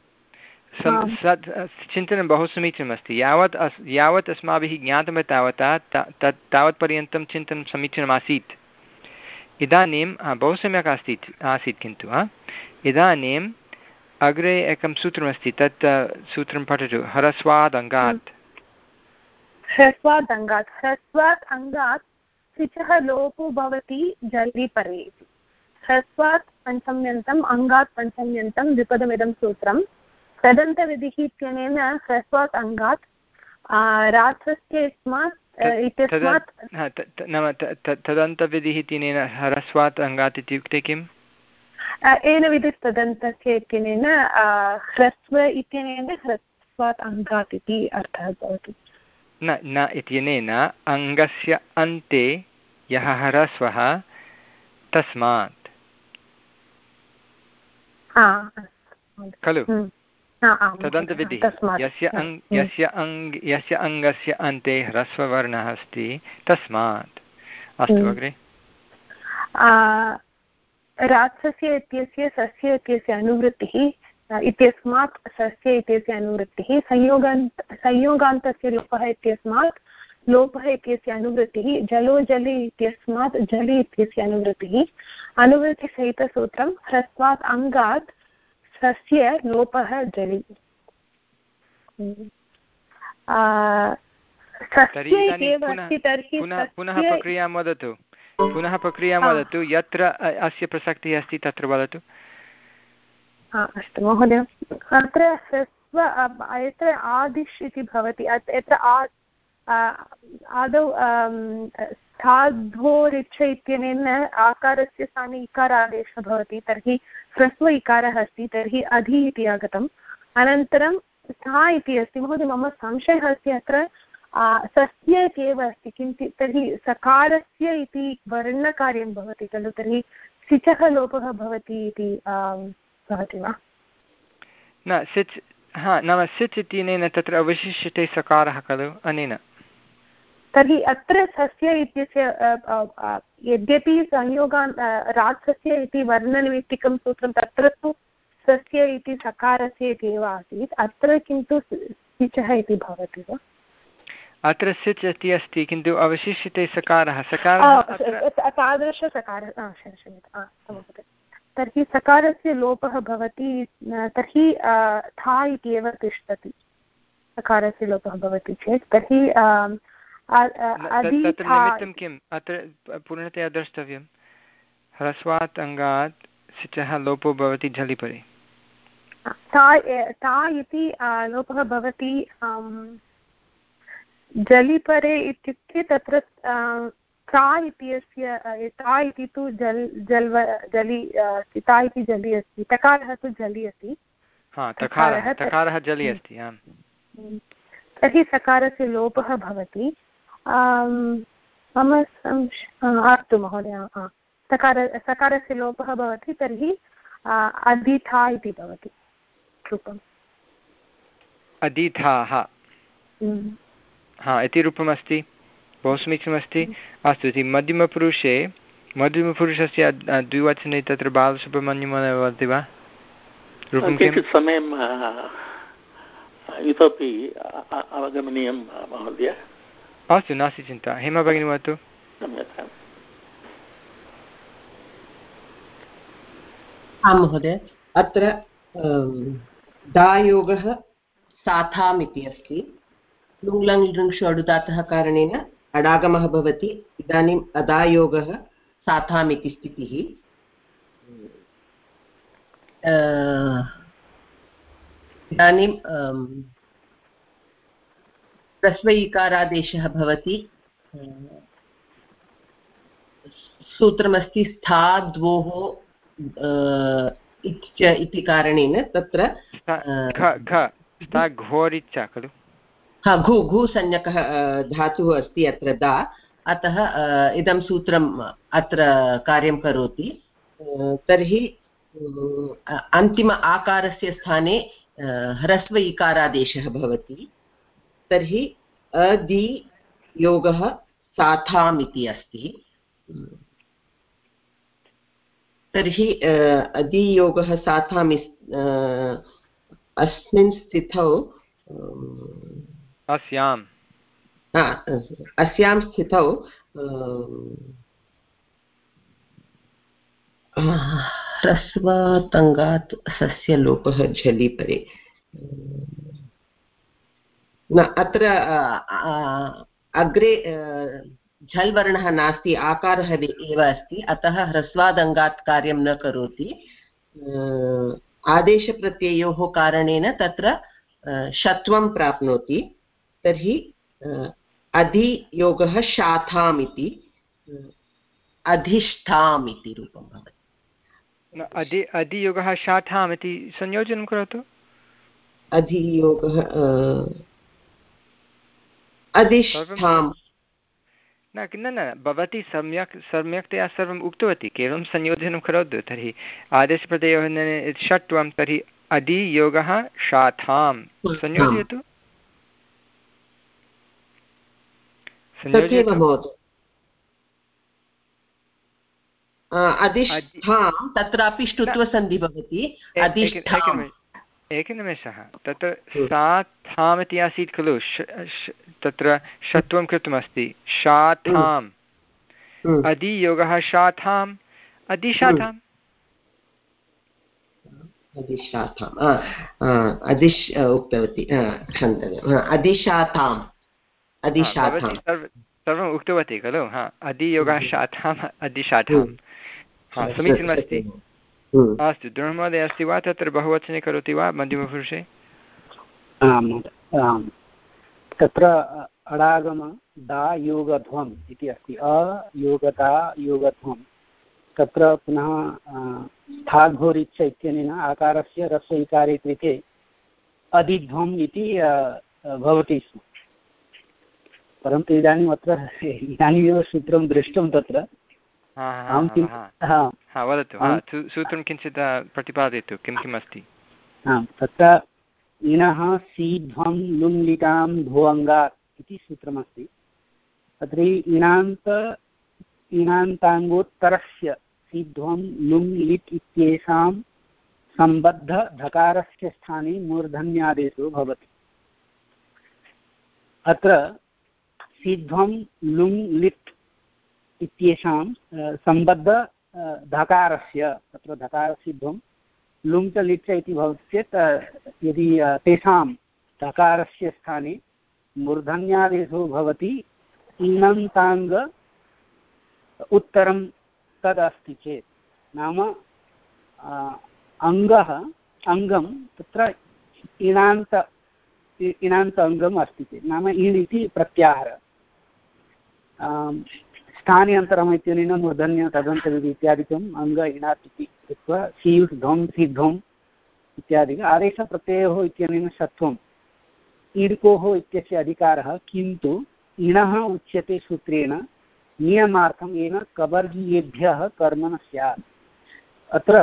चिन्तनं बहु समीचीनमस्ति। यावत् अस् यावत् अस्माभिः ज्ञातं तावता तत् तावत्पर्यन्तं चिन्तनं समीचीनमासीत्। इदानीं बहु सम्यक् अस्ति आसीत् किन्तु इदानीम् अग्रे एकं सूत्रमस्ति तत् सूत्रं पठतु। ह्रस्वात् अङ्गात् ह्रस्वात् अङ्गात् ह्रस्वात् अङ्गात् सिचः लोपो भवति जलि परे इति। ह्रस्वात् पञ्चम्यन्तम् अङ्गात् पञ्चम्यन्तं द्विपदमिदं सूत्रं। तदन्तविधिः इत्यनेन ह्रस्वात् अङ्गात् रात्रस्य इत्यस्मात् नाम तदन्तविधिः इत्यनेन ह्रस्वात् अङ्गात् इत्युक्ते किम्? येन विधिस्तदन्तस्य इत्यनेन ह्रस्व इत्यनेन ह्रस्वात् अङ्गात् इति अर्थः भवति। न न इत्यनेन अङ्गस्य अन्ते यः ह्रस्वः तस्मात् खलु तदन्तविधिः यस्य अङ् यस्य अङ् यस्य अङ्गस्य अन्ते ह्रस्ववर्णः अस्ति तस्मात्। अस्तु अग्रे। रात्सस्य इत्यस्य सस्य इत्यस्य अनुवृत्तिः इत्यस्मात् सस्य इत्यस्य अनुवृत्तिः संयोगान्त संयोगान्तस्य लोपः इत्यस्मात् लोपः इत्यस्य अनुवृत्तिः जलो जलि इत्यस्मात् जलि इत्यस्य अनुवृत्तिः। अनुवृत्तिसहितसूत्रं ह्रस्वात् अङ्गात् सस्य लोपः जलि। पुनः प्रक्रियां वदतु पुनः प्रक्रियां वदतु यत्र अस्य प्रसक्तिः अस्ति तत्र वदतु। अस्तु महोदय। अत्र ह्रस्व यत्र आदिश् इति भवति यत्र आदौ स्थाध्वोरिच्छ इत्यनेन आकारस्य स्थाने इकारादेशः भवति। तर्हि ह्रस्व इकारः अस्ति तर्हि अधि इति आगतम्। अनन्तरं स्था इति अस्ति। महोदय मम संशयः अस्ति अत्र सस्य इत्येव अस्ति किन्तु तर्हि सकारस्य इति वर्णकार्यं भवति खलु तर्हि सिचः लोपः भवति इति भवति वा? न सिच् हा नाम सिच् इत्यनेन तत्र अवशिष्यते सकारः खलु अनेन। तर्हि अत्र सस्य इत्यस्य यद्यपि संयोगान् रात्सस्य इति वर्णनिमित्तिकं सूत्रं तत्र तु सस्य इति सकारस्य इति एव आसीत्। अत्र किन्तु सिचः इति भवति वा? अत्र सिच् इति अस्ति किन्तु अवशिष्यते सकारः सकारः तादृशसकारः। तर्हि सकारस्य लोपः भवति तर्हि था इति एव तिष्ठति। सकारस्य लोपः भवति चेत् तर्हि तत्र निमित्तं किम् अत्र पूर्णतया द्रष्टव्यं। ह्रस्वात् अङ्गात् सिचः लोपो भवति झलिपरे। ता इति लोपः भवति जलिपरे इत्युक्ते तत्र ता इत्यस्य ता इति तु जल् जल्व जलि ता इति जलि अस्ति। तकारः तु जलि अस्ति। हा तकारः तकारः जलि अस्ति। आम्। तर्हि सकारस्य लोपः भवति। मम अस्तु महोदय। सकार सकारस्य लोपः भवति तर्हि अधिथा इति भवति रूपम्। अधिथाः हा इति रूपमस्ति। बहु समीचीनमस्ति। अस्तु इति मध्यमपुरुषे मध्यमपुरुषस्य द्विवचने तत्र बालसुब्रह्मण्यं वदति वा? रूपं किं? समयं इतोपि अवगमनीयं महोदय? अस्तु, नास्ति चिन्ता। हेमा भगिनी वदतु। क्षम्यताम्। आं महोदय, अत्र दायोगः साथाम् इति अस्ति। लुङ् लृङ्षु अडुदातः कारणेन अडागमः भवति। इदानीम् अदायोगः साथाम् इति स्थितिः। इदानीं ह्रस्व इकारादेशः भवति। सूत्रमस्ति स्थाद्वोः इति कारणेन तत्र घोरिच्च खलु। हा, घु घु संज्ञकः धातुः अस्ति अत्र दा, अतः इदं सूत्रम् अत्र कार्यं करोति। तर्हि अन्तिम आकारस्य स्थाने ह्रस्व इकारादेशः भवति। तर्हि अदि योगः साथाम् इति अस्ति। तर्हि अदियोगः साथाम् अस्मिन् स्थितौ अस्याम् अस्यां स्थितौ ह्रस्वातङ्गात् सस्य लोपः झलि परे न, अत्र अग्रे झल् वर्णः नास्ति, आकारः एव अस्ति, अतः ह्रस्वादङ्गात् कार्यं न करोति। आदेशप्रत्ययोः कारणेन तत्र षत्वं प्राप्नोति। तर्हि अधियोगः शाथाम् इति अधिष्ठाम् इति रूपं भवति। अधि अधियोगः शाठाम् इति संयोजनं करोतु। अधियोगः अधिष्ठाम् न न भवती सम्यक् सम्यक्तया सर्वम् उक्तवती, केवलं संयोजनं करोतु। तर्हि आदेशप्रत्ययोः षट्वं, तर्हि अधियोगः शाठां संयोजयतु। अधिष्ठां तत्रापि ष्टुत्वसन्धि भवति। एकनिमेषः, तत्र साथाम् इति आसीत् खलु, तत्र षत्वं कृतमस्ति शाथाम्। अधियोगः शाथाम् अधिशाथाम् अधिशाथाम् अधिश् उक्तवती, क्षन्तव्यम्, अधिशाथाम् अधिशाथाम् सर्वम् उक्तवती खलु। हा, अधियोगः शाथाम् अधिशाथाम्। हा, समीचीनमस्ति। अस्तु, द्रोणमहोदय अस्ति वा तत्र बहुवचने करोति वा मध्यमपुरुषे? आम्, तत्र अडागम दा योगध्वम् इति अस्ति। अयोगदा योगध्वं, तत्र पुनः स्थाघोरिच्छ इत्यनेन आकारस्य रस्व इकारे कृते अधिध्वम् इति भवति स्म। परन्तु इदानीम् अत्र इदानीमेव सूत्रं दृष्टं तत्र। वदतु, सूत्रं किञ्चित् प्रतिपादयतु, किं किम् अस्ति? आम्, तत्र इणः सीध्वं लुङ्लिटां भुवङ्गात् इति सूत्रमस्ति। तत्र इणान्त इणान्ताङ्गोत्तरस्य सीध्वं लुङ् लिट् इत्येषां सम्बद्धधकारस्य स्थाने मूर्धन्यादेशो भवति। अत्र सीध्वं लुङ् लिट् इत्येषां सम्बद्ध धकारस्य, तत्र धकारसीध्वं लुङ् च लिट् च इति भवति चेत् यदि तेषां धकारस्य स्थाने मूर्धन्यादेशो भवति, इणन्ताङ्ग उत्तरं तदस्ति चेत्, नाम अङ्गः अङ्गं तत्र इणान्त इणान्त अङ्गम् अस्ति चेत्, नाम इण् इति प्रत्याहारः, स्थाने अन्तरम् इत्यनेन मूर्धन्य तदन्तविधि इत्यादिकम् अङ्ग इणात् इति कृत्वा सीयुस् ध्वं सीध्वम् इत्यादिकम् आदेशप्रत्ययोः इत्यनेन षत्वम् ईड्कोः इत्यस्य अधिकारः, किन्तु इणः उच्यते सूत्रेण नियमार्थं येन कवर्गीयेभ्यः कर्म न स्यात्। अत्र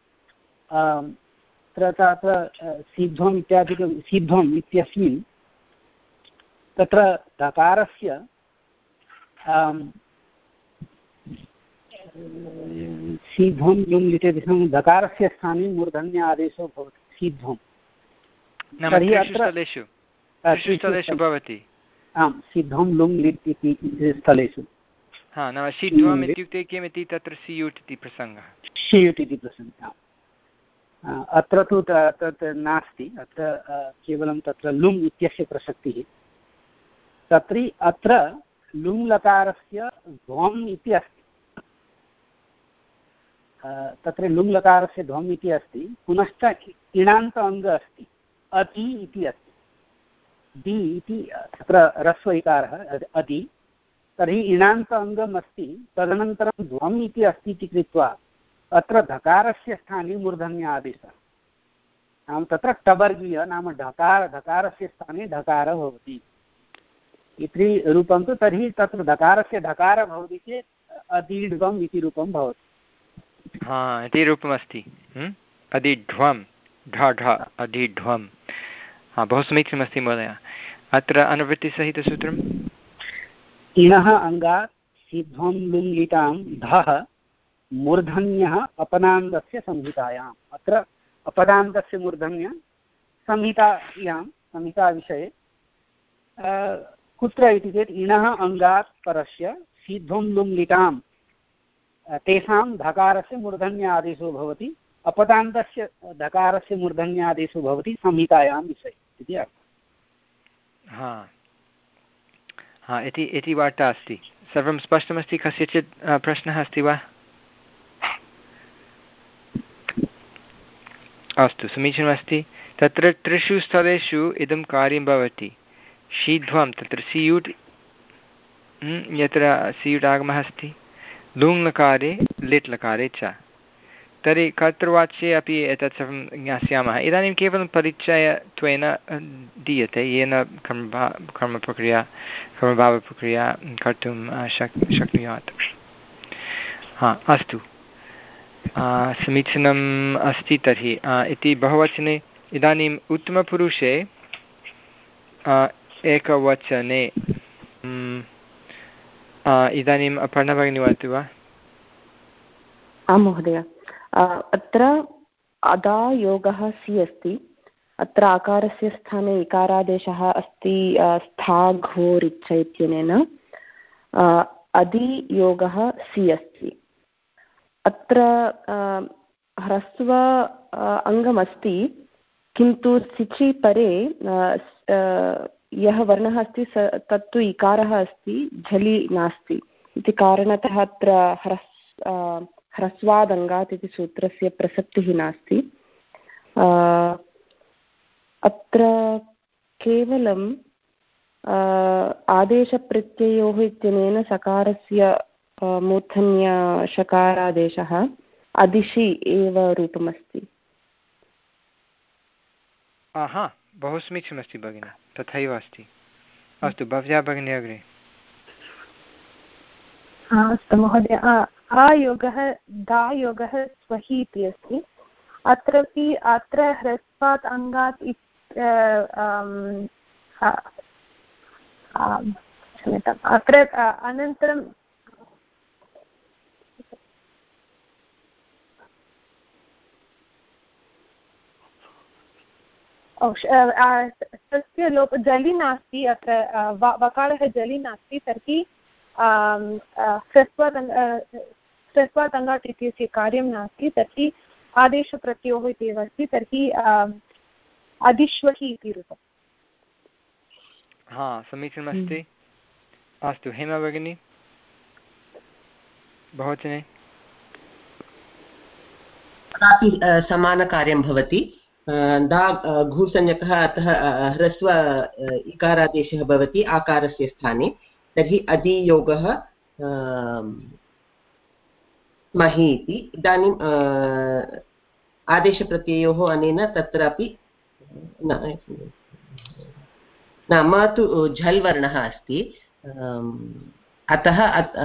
तत्र सीध्वम् इत्यादिकं सीध्वम् इत्यस्मिन् तत्र धकारस्य सीध्वं लुङ् लिटेदिशं धकारस्य स्थाने मूर्धन्य आदेशो भवति सीध्वं। तर्हि अत्र स्थलेषु भवति। आं सिद्धं लुङ् लिट् इति स्थलेषु। हा नाम सिध्वम् इत्युक्ते किम् इति तत्र सियुट् इति प्रसङ्गः। सियुट् इति प्रसङ्गः अत्र तु तत् नास्ति, अत्र केवलं तत्र लुङ् इत्यस्य प्रसक्तिः। तत्र अत्र लुङ् लकारस्य ध्वम् इति अस्ति, तत्र लुङ् लकारस्य ध्वम् इति अस्ति, पुनश्च इणान्त अङ्ग अस्ति, अति इति अस्ति, दि इति तत्र ह्रस्व इकारः अति, तर्हि इणान्त अङ्गम् अस्ति, तदनन्तरं ध्वम् इति अस्ति इति कृत्वा अत्र धकारस्य स्थाने मूर्धन्य आदेशः, नाम तत्र टवर्गीय नाम ढकार धकारस्य स्थाने ढकारः भवति इति रूपं तु, तर्हि तत्र धकारस्य ढकारः भवति चेत् अदीढ्वम् इति रूपं भवति। हा इति रूपमस्ति अदीढ्वं ढ ढ अदीढ्वं। हा बहु समीचीनमस्ति महोदय। अत्र अनुवृत्तिसहितसूत्रम् इणः अङ्गात् सिध्वं लुङ् लिटां धः मूर्धन्यः अपनान्दस्य संहितायाम्। अत्र अपनान्दस्य मूर्धन्य संहितायां संहिताविषये कुत्र इति चेत् इणः अङ्गात् परस्य सिध्वं लुङ् लिटां तेषां धकारस्य मूर्धन्य आदेशो भवति, अपदान्तस्य धकारस्य मूर्धन्य आदेशो भवति संहितायां विषये इति अर्थः। हा हा इति इति वार्ता अस्ति। सर्वं स्पष्टमस्ति? कस्यचित् प्रश्नः अस्ति वा? अस्तु समीचीनमस्ति। तत्र त्रिषु स्थलेषु इदं कार्यं भवति। शीध्वं तत्र सियुट् यत्र सियुट् आगमः अस्ति, लुङ् लकारे लिट् लकारे च। तर्हि कर्तृवाच्ये अपि एतत् सर्वं ज्ञास्यामः। इदानीं केवलं परिचयत्वेन दीयते येन कर्मभा कर्मप्रक्रिया कर्मभावप्रक्रिया कर्तुं शक् शक्नुयात्। हा अस्तु समीचीनम् अस्ति। तर्हि इति बहुवचने इदानीम् उत्तमपुरुषे एकवचने इदानीम् अपर्णा भगिनी वदतु वा? आं महोदय। अत्र अदा योगः सि अस्ति, अत्र आकारस्य स्थाने इकारादेशः अस्ति स्था घोर् इच्छ इत्यनेन। अदि योगः सि अस्ति, अत्र ह्रस्व अङ्गमस्ति, किन्तु सिचि परे यः वर्णः अस्ति स तत्तु इकारः अस्ति, झलि नास्ति इति कारणतः अत्र ह्रस् ह्रस्वादङ्गात् इति सूत्रस्य प्रसक्तिः नास्ति। अत्र केवलं आदेशप्रत्ययोः इत्यनेन सकारस्य मूर्धन्यषकारादेशः अदिशि एव रूपमस्ति। आहा बहु समीचीनमस्ति भगिनि, तथैव अस्ति। अस्तु भव्या भगिनी अग्रे। अस्तु महोदय। आयोगः दायोगः स्वहि इति अस्ति, अत्रापि अत्र ह्रस्वात् अङ्गात् क्षम्यताम्, अत्र अनन्तरं तस्य लोप जलि नास्ति, अत्र वकारः जलि नास्ति, तर्हि ह्रस्वात् ह्रस्वात् अङ्गात् इत्यस्य कार्यं नास्ति, तर्हि आदेशप्रत्ययोः इत्येव अस्ति, तर्हि अदिश्वहि इति रूपम्। हा समीचीनमस्ति। अस्तु हेमा भगिनी बहुवचने तथापि समानकार्यं भवति। दा घूसंज्ञकः, अतः ह्रस्व इकारादेशः भवति आकारस्य स्थाने, तर्हि अधियोगः महि इति। इदानीम् आदेशप्रत्ययोः अनेन तत्रापि न म तु झल् वर्णः अस्ति, अतः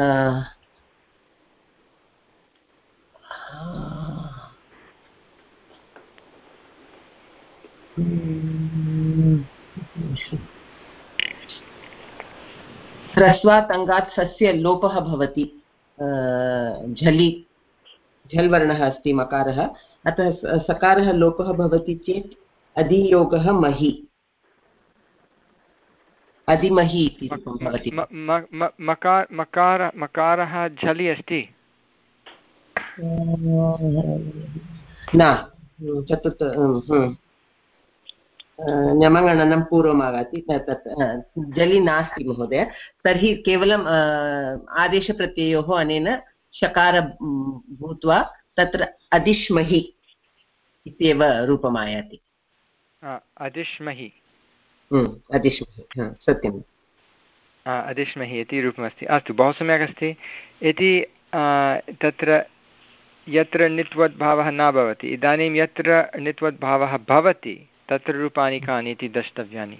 ह्रस्वात् अङ्गात् सस्य लोपः भवति। झलि झल् वर्णः अस्ति मकारः, अतः सकारः लोपः भवति चेत् अधियोगः महि अधिमहि इति रूपं भवति। मकार मकार मकारः झलि अस्ति न चतुर्थ न्यमगणनं पूर्वम् आगति तत् जलि नास्ति महोदय। तर्हि केवलम् आदेशप्रत्ययोः अनेन शकार भूत्वा तत्र अदिश्महि इत्येव रूपम् आयाति। अदिश्महि अदिश्महि सत्यम् अदिश्महि इति रूपमस्ति। अस्तु बहु सम्यक् अस्ति। इति तत्र यत्र नित्वद्भावः न भवति, इदानीं यत्र नित्वद्भावः भवति तत्र रूपाणि कानि इति द्रष्टव्यानि।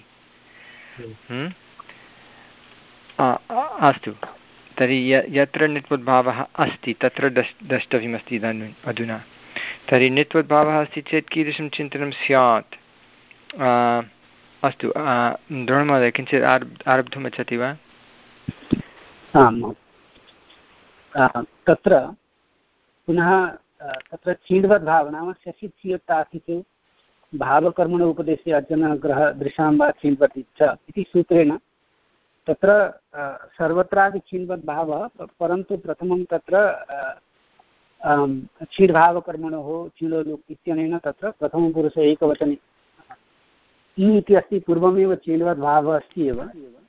अस्तु तर्हि य यत्र नित्वद्भावः अस्ति तत्र द्रष् द्रष्टव्यमस्ति इदानीम् अधुना। तर्हि नित्वद्भावः अस्ति चेत् कीदृशं चिन्तनं स्यात्? अस्तु द्रोणमहोदय किञ्चित् आरब् आरब्धुम् इच्छति वा? आम् तत्र पुनः तत्र चीण्वद्भावः नाम शशित् स्यूतासि चेत् भावकर्मण उपदेशे अजनग्रह दृशां वा चीण्वति च इति सूत्रेण तत्र सर्वत्रापि चीण्वद्भावः, परन्तु प्रथमं तत्र चीड्भावकर्मणोः चीडोलुक् इत्यनेन तत्र प्रथमपुरुषे एकवचने इ इति अस्ति, पूर्वमेव चीण्वद्भावः अस्ति एव।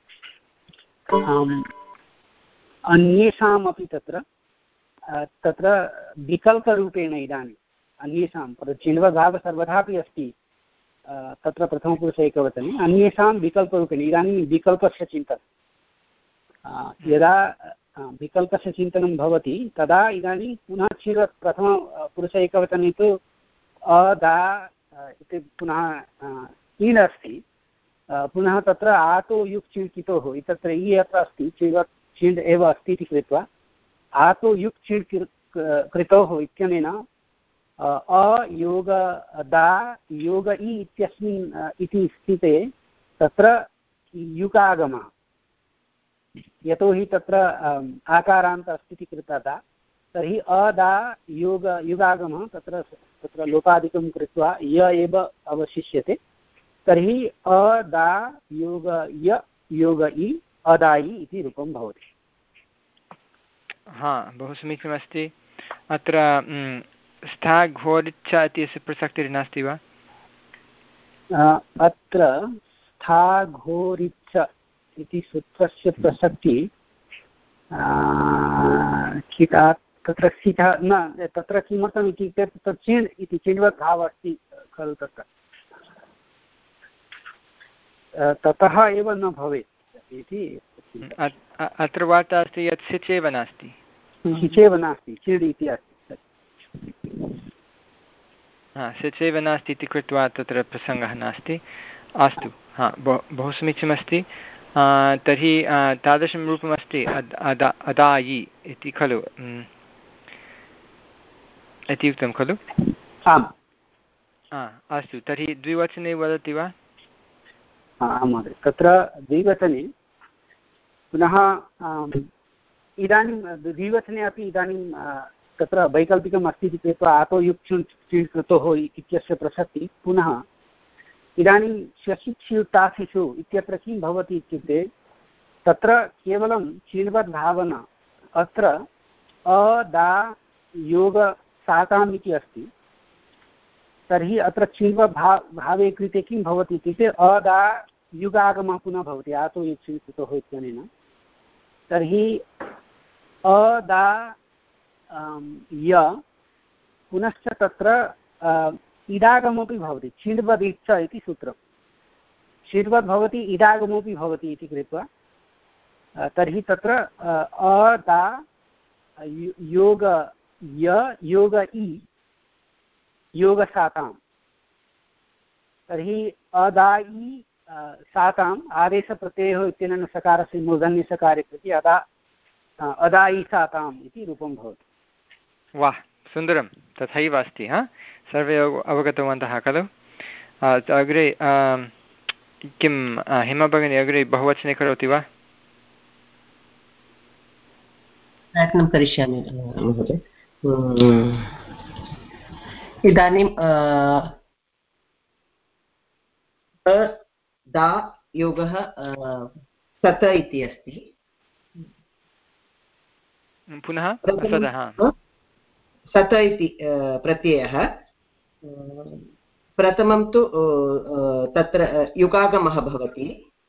अन्येषामपि तत्र तत्र विकल्परूपेण इदानीम् अन्येषां चिण्वद्भावः सर्वदापि अस्ति तत्र प्रथमपुरुषे एकवचने, अन्येषां विकल्परूपेण इदानीं विकल्पस्य चिन्तनं यदा विकल्पस्य चिन्तनं भवति तदा इदानीं पुनः चिर प्रथमपुरुषे एकवचने तु अदा इति पुनः ईन् अस्ति, पुनः तत्र आतो युक् चिण्कितोः तत्र इ अत्र अस्ति, चिण् चिण् एव अस्ति इति कृत्वा आतो युक् चिण् कृतोः इत्यनेन अयोग दा योग इ इत्यस्मिन् इति स्थिते तत्र युगागमः, यतोहि तत्र आकारान्त अस्ति इति कृत्वा दा, तर्हि अदा योग युगागमः तत्र तत्र लोपादिकं कृत्वा य एव अवशिष्यते। तर्हि अदा योग य योग इ अदायि इति रूपं भवति। हा बहु समीचीनमस्ति। अत्र स्था घोरिच्छ इत्यस्य प्रसक्तिः नास्ति वा? अत्र स्था घोरिच्छ इति सूत्रस्य प्रसक्तिः तत्र स्थितः न, तत्र किमर्थम् इत्युक्ते तत्र चिण् इति चिण्वद्भावः अस्ति खलु, तत्र ततः एव न भवेत् इति। अत्र वार्ता अस्ति यत् सिच् एव नास्ति, सिच् एव नास्ति, चिड् इति अस्ति। हा सिच् एव नास्ति इति कृत्वा तत्र प्रसङ्गः नास्ति। अस्तु, हा बहु बहु समीचीनमस्ति। तर्हि तादृशं रूपमस्ति अद् अदा अदायि इति खलु इति उक्तं खलु? आम्। अस्तु तर्हि द्विवचने वदति वा? आं महोदय, तत्र द्विवचने पुनः इदानीं द्विवचने अपि इदानीं तत्र वैकल्पिकम् अस्ति इति कृत्वा आतो युक् चिण् कृतोः इत्यस्य प्रसक्तिः पुनः इदानीं शशिक्षुतासिषु इत्यत्र किं भवति इत्युक्ते तत्र केवलं चिण्वद्भावना, अत्र अदा योग साताम् इति अस्ति, तर्हि अत्र चिण्वद्भा भावे कृते किं भवति इत्युक्ते अदा युगागमः पुनः भवति आतो युक् चिण् कृतोः इत्यनेन। तर्हि अदा य पुनश्च तत्र इडागमोपि भवति, चिण्वदिच्छ इति सूत्रं, चिण्वद् भवति इडागमोपि भवति इति कृत्वा तर्हि तत्र अदा योग य योग इ योगसाताम्, तर्हि अदायि साताम् आदेशप्रत्ययोः इत्यनेन सकारस्य मूर्धन्यसकारे कृते अदा अदायि साताम् इति रूपं भवति। वाह सुन्दरं, तथैव अस्ति। हा सर्वे अवगतवन्तः खलु? अग्रे किं हेमा भगिनी अग्रे बहुवचने करोति वा? प्रयत्नं करिष्यामि महोदय। इदानीं दा योगः सत इति अस्ति। पुनः सत इति प्रत्ययः। प्रथमं तु तत्र युगागमः भवति।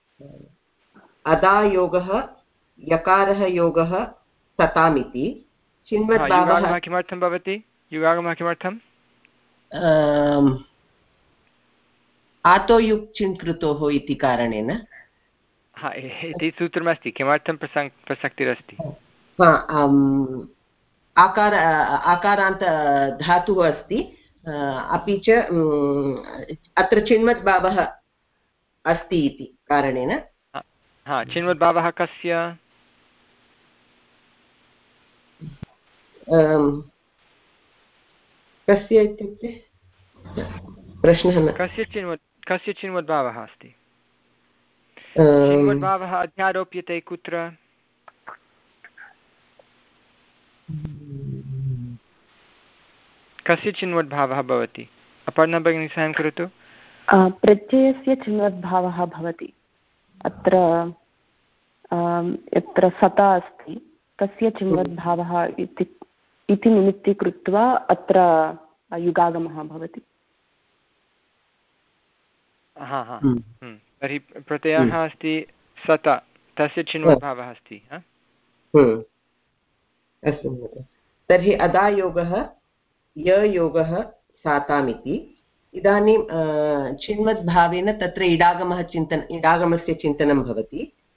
अदायोगः यकारः योगः सतामिति। युगागमः किमर्थं भवति? युगागमः किमर्थम्? आतो युक् चिन् कृतोः इति कारणेन। हा, इति सूत्रमस्ति। किमर्थं प्रसङ् प्रसक्तिरस्ति? आकार आकारान्त धातुः अस्ति, अपि च अत्र चिन्मद्भावः अस्ति इति कारणेन। हा, चिन्मद्भावः कस्य? कस्य इत्युक्ते प्रश्नः न। कस्य चिन्वद् कस्य चिन्मद्भावः अस्ति? चिन्मद्भावः अध्यारोप्यते कुत्र? कस्य चिन्वद्भावः भवति? अपर्णा भगिनी साहाय्यं करोतु। प्रत्ययस्य चिन्वद्भावः भवति। अत्र यत्र सता अस्ति तस्य चिन्वद्भावः इति इति निमित्तीकृत्वा अत्र युगागमः भवति। हा हा, तर्हि प्रत्ययः अस्ति सत, तस्य चिन्वद्भावः अस्ति। अस्तु, तर्हि अदायोगः ययोगः सातामिति। इदानीं चिन्मद्भावेन तत्र इडागमः चिन्तन इडागमस्य चिन्तनं भवति।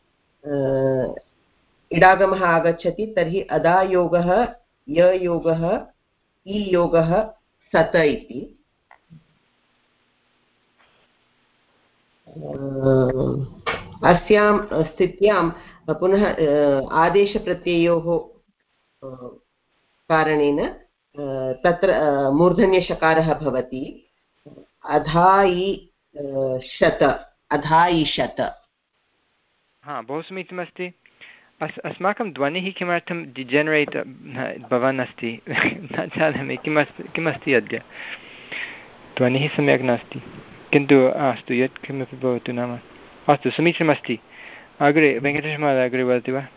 इडागमः आगच्छति, तर्हि अदायोगः ययोगः ईयोगः सत इति। अस्यां स्थित्यां पुनः आदेशप्रत्ययोः कारणेन तत्र मूर्धन्यषकारः भवति। अधायि शत, अधायिषत। हा, बहु समीचीनमस्ति। अस् अस्माकं ध्वनिः किमर्थं डिजेनरेट् भवन् अस्ति? न जानामि किमस्ति किमस्ति अद्य। ध्वनिः सम्यक् नास्ति, किन्तु अस्तु, यत् किमपि भवतु नाम। अस्तु, समीचीनमस्ति। अग्रे वेङ्कटेशमहोदय, अग्रे वदति वा?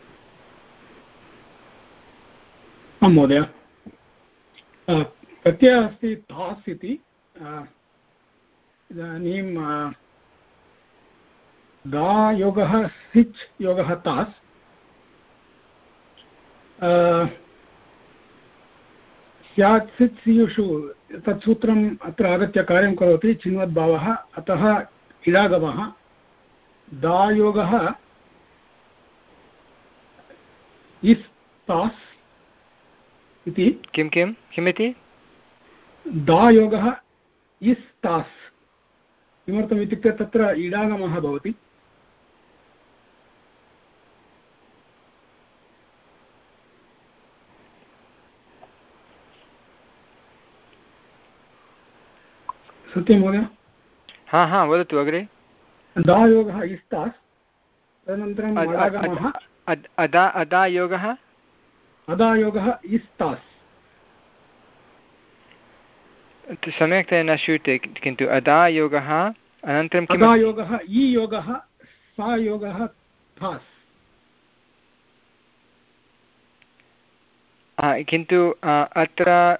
आं महोदय, प्रत्ययः अस्ति तास् इति। इदानीं दा योगः सिच् योगः तास्। स्यात् सिच् सियुषु तत् सूत्रम् अत्र आगत्य कार्यं करोति। चिन्वद्भावः, अतः इडागमः। दायोगः इस् तास् इति। किं किं किमिति? दायोगः इस् तास्। किमर्थम् इत्युक्ते तत्र इडागमः भवति। सत्यं महोदय? हा हा, वदतु अग्रे। दायोगः इस् तास्, तदनन्तरम् अडागमः। अदा अदायोगः अदायोगः इस् तास्। सम्यक्तया न श्रूयते, किन्तु अदायोगः अनन्तरं किम्? अदायोगः ई योगः सा योगः तास्। किन्तु अत्र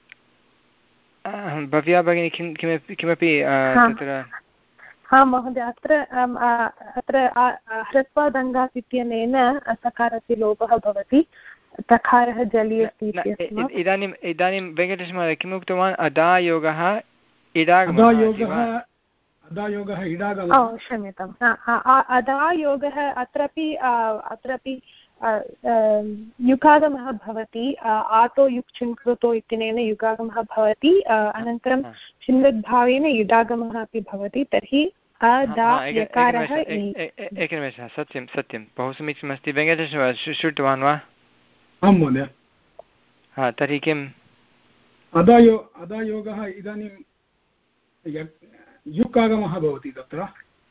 भव्या भगिनी किं किमपि किमपि तत्र? हा महोदय, अत्र अत्र ह्रस्वदङ्गात् इत्यनेन सकारस्य लोपः भवति। तकारः जलि अस्ति। इदानीम् इदानीं वेङ्कटेशमहोदय किम् उक्तवान्? अदायोगः इडागमः। अदायोगः इडागमः। क्षम्यताम्, अदायोगः अत्रापि अत्रापि युगागमः भवति। आतो युक् चिन्कृतो इत्यनेन युगागमः भवति। अनन्तरं चिन्वद्भावेन इडागमः अपि भवति। तर्हि यकारः। एकनिमेषः, सत्यं सत्यं, बहु समीचीनमस्ति। वेङ्कटेशमहोदय श्रुतवान् वा? आं महोदय। हा, तर्हि किम्? अदायो अदायोगः इदानीं युक्-आगमः भवति तत्र।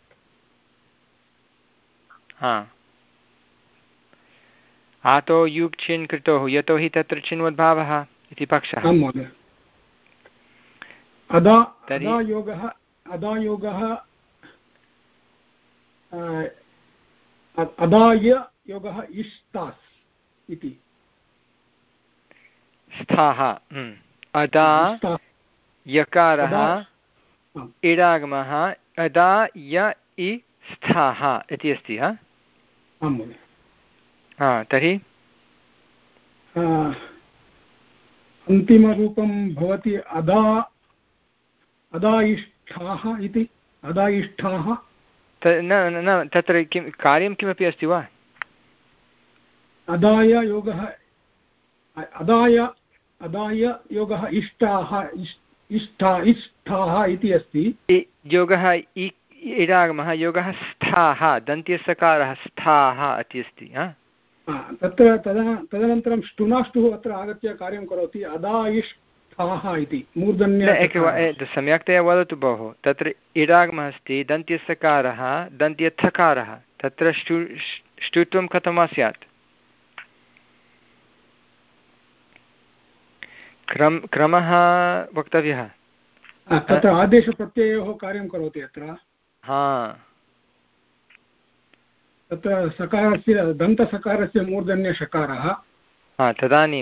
हा, आतो युक् चिन् कृतोः, यतोहि तत्र चिन्वद्भावः इति पक्षः। आं महोदय। अदा अदायोगः अदायोगः अदाय योगः इष्टास् इति स्थाः अदा यकारः इडागमः अदा य इ स्थाः इति अस्ति हा आं महोदय हा तर्हि अन्तिमरूपं भवति अदा अदायिष्ठाः इति अदायिष्ठाः न न तत्र किं कार्यं किमपि अस्ति वा अदाय योगः अदाय अदाय योगः इष्टाः इष्टा इष्टाः इति अस्ति योगः इडागमः योगः स्थाः दन्त्यसकारः स्थाः इति अस्ति तत्र तदन तदनन्तरं ष्टुनाष्टुः अत्र आगत्य कार्यं करोति अदायिष्ठाः इति मूर्धन्य सम्यक्तया वदतु भोः तत्र इडागमः अस्ति दन्त्यसकारः दन्त्यथकारः तत्र ष्टु ष्टुत्वं कथं वा स्यात् क्रम क्रमः वक्तव्यः तत्र आदेशप्रत्ययोः कार्यं करोति अत्र हा तत्र सकारस्य दन्तसकारस्य मूर्धन्यषकारः हा तदानीं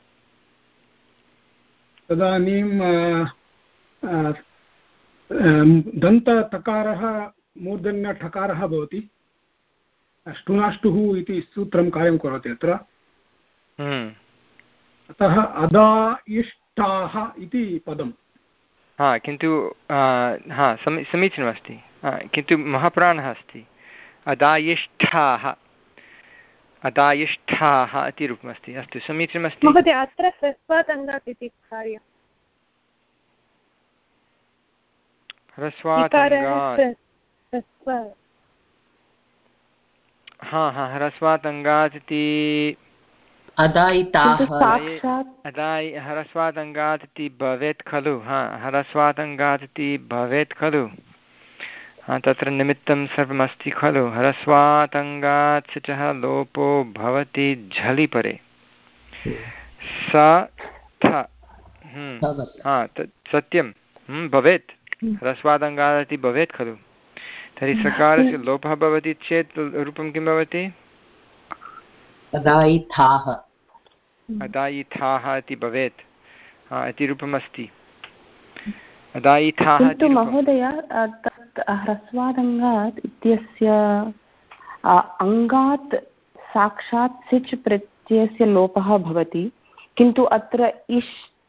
तदानीं दन्ततकारः मूर्धन्यठकारः भवति ष्टुनाष्टुः इति सूत्रं कार्यं करोति अत्र अतः अदायिष्टाः इति पदं हा किन्तु हा समी समीचीनमस्ति किन्तु महाप्राणः अस्ति अदायिष्ठाः अदायिष्ठाः इति रूपमस्ति अस्तु समीचीनमस्ति महोदय अत्र ह्रस्वात् अङ्गात् इति कार्यं ह्रस्वात् अङ्गात् हा हा ह्रस्वात् अङ्गात् इति अदायिताः अदायि ह्रस्वात् अङ्गात् इति भवेत् खलु हा ह्रस्वात् अङ्गात् इति भवेत् खलु हा तत्र निमित्तं सर्वमस्ति खलु ह्रस्वात् अङ्गात् सिचः लोपो भवति झलि परे स थ हा तत् सत्यं भवेत् ह्रस्वात् अङ्गात् इति भवेत् खलु तर्हि सकारस्य लोपः भवति चेत् रूपं किं भवति अदायिताः अदायिताः इति भवेत् इति रूपमस्ति अदायिताः किन्तु महोदय तत् ह्रस्वादङ्गात् इत्यस्य अङ्गात् साक्षात् सिच् प्रत्ययस्य लोपः भवति किन्तु अत्र इष्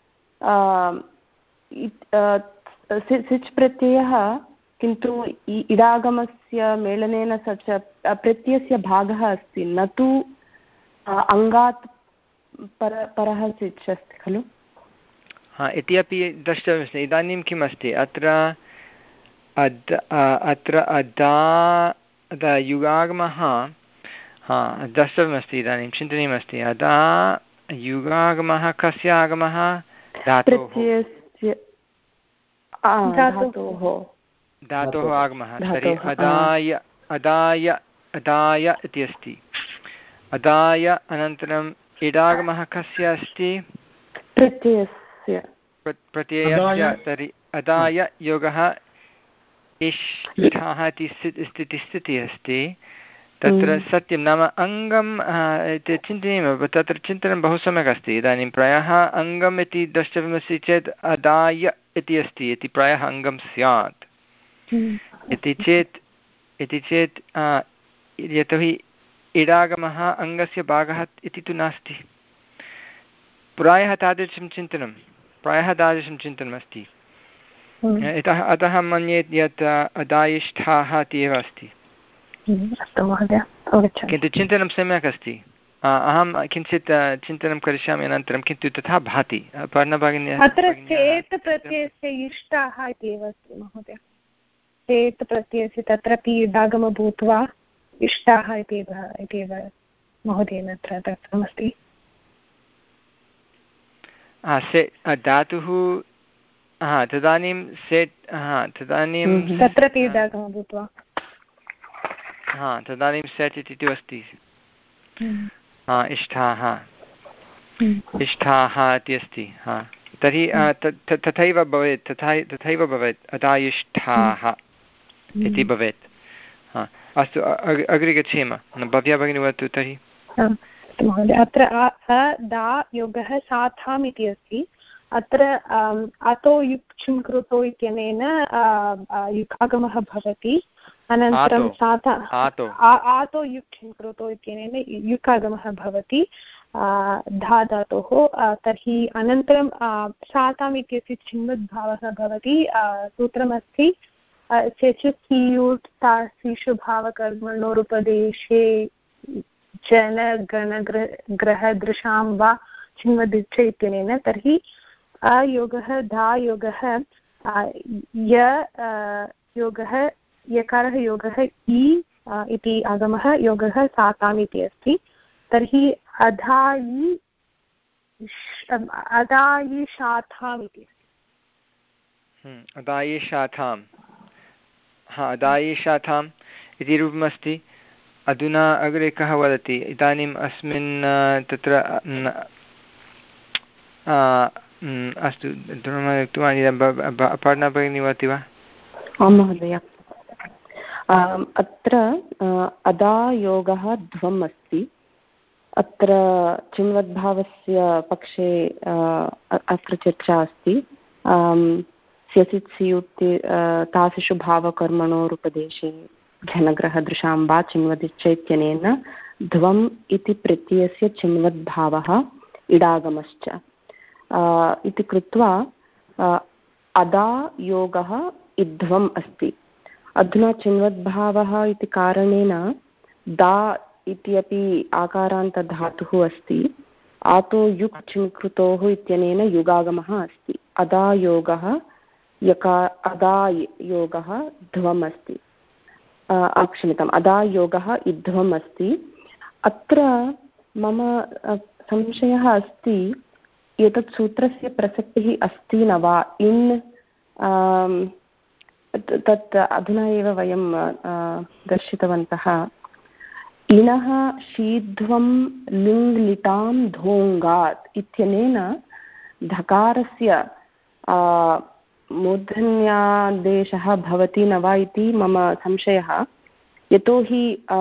सिच् प्रत्ययः किन्तु इडागमस्य मेलनेन स च प्रत्ययस्य भागः अस्ति न तु अङ्गात् पर परः सिच् अस्ति खलु हा इति अपि द्रष्टव्यमस्ति इदानीं किम् अस्ति अत्र अद् अत्र अदा अदा युगागमः हा द्रष्टव्यमस्ति इदानीं चिन्तनीयमस्ति अदा युगागमः कस्य आगमः धातोः धातोः आगमः तर्हि अदाय अदाय अदाय इति अस्ति अदाय अनन्तरम् इडागमः कस्य अस्ति प्रत्ययस्य प्रत्ययस्य तर्हि अदाय योगः इष्ठाः इति स्थितिः स्थितिः अस्ति तत्र सत्यं नाम अङ्गम् इति चिन्तनीयमेव तत्र चिन्तनं बहु सम्यक् अस्ति इदानीं प्रायः अङ्गम् इति द्रष्टव्यमस्ति चेत् अदाय इति अस्ति इति प्रायः अङ्गं स्यात् इति चेत् इति चेत् यतोहि इडागमः अङ्गस्य भागः इति तु नास्ति प्रायः तादृशं चिन्तनं प्रायः तादृशं चिन्तनमस्ति यतः अतः मन्ये यत् अदायिष्ठाः इति एव अस्ति किन्तु चिन्तनं सम्यक् अस्ति अहं किञ्चित् चिन्तनं करिष्यामि अनन्तरं किन्तु तथा भाति पर्णभगिनी अत्र चेत् प्रत्ययस्य इष्टाः इति एव अस्ति महोदय चेत् प्रत्ययस्य तत्रापि इडागमः भूत्वा इष्टाः इति एव महोदयेन अत्र दत्तमस्ति धातुः हा तदानीं सेट् हा तदानीं तत्रापि इडागमः भूत्वा हा तदानीं सेट् इति तु अस्ति हा इष्टाः इष्टाः इति अस्ति हा तर्हि तथैव भवेत् तथा तथैव भवेत् अदायिष्ठाः इति भवेत् हा अस्तु अग्रे गच्छेम भव्या भगिनी वदतु तर्हि। महोदय अत्र दा योगः साथाम् इति अस्ति अत्र अतो युक् कृतो इत्यनेन युकागमः भवति अनन्तरं साता आतो युक् कृतो इत्यनेन युकागमः भवति धा धातोः तर्हि अनन्तरं साताम् इत्यस्य छिन्वद्भावः भवति सूत्रमस्ति चेचुकीयुट् तासिषु भावकर्मणोरुपदेशे जनगणग्रहदृशां वा छिन्वदिच्छ इत्यनेन तर्हि अयोगः धा योगः य योगः यकारः योगः इ इति आगमः योगः साताम् इति अस्ति तर्हि अधायि अदायि शाथाम् इति अदायि शाथां हा अदायि शाथाम् इति रूपमस्ति। अधुना अग्रे कः वदति इदानीम् अस्मिन् तत्र अस्तु अपर्णा भगिनी वदति वा? आं महोदय अत्र अदायोगः ध्वम् अस्ति अत्र चिन्वद्भावस्य पक्षे अत्र चर्चा अस्ति स्यसित् स्युति तासिषु भावकर्मणोरुपदेशे घनग्रहदृशां वा चिन्वदिच्छ इत्यनेन ध्वम् इति प्रत्ययस्य चिन्वद्भावः इडागमश्च इति कृत्वा अदा योगः इध्वम् अस्ति। अधुना चिन्वद्भावः इति कारणेन दा इत्यपि आकारान्तधातुः अस्ति आतो युक् चिन्कृतोः इत्यनेन युगागमः अस्ति। अदा योगः यका अदा योगः ध्वम् अस्ति क्षम्यताम् अदा योगः इध्वम् अस्ति। अत्र मम संशयः अस्ति एतत् सूत्रस्य प्रसक्तिः अस्ति न वा इन् तत् अधुना एव वयं दर्शितवन्तः इणः शीध्वं लिङ् लिटां धोङ्गात् इत्यनेन धकारस्य मूर्धन्यादेशः भवति न वा इति मम संशयः यतोहि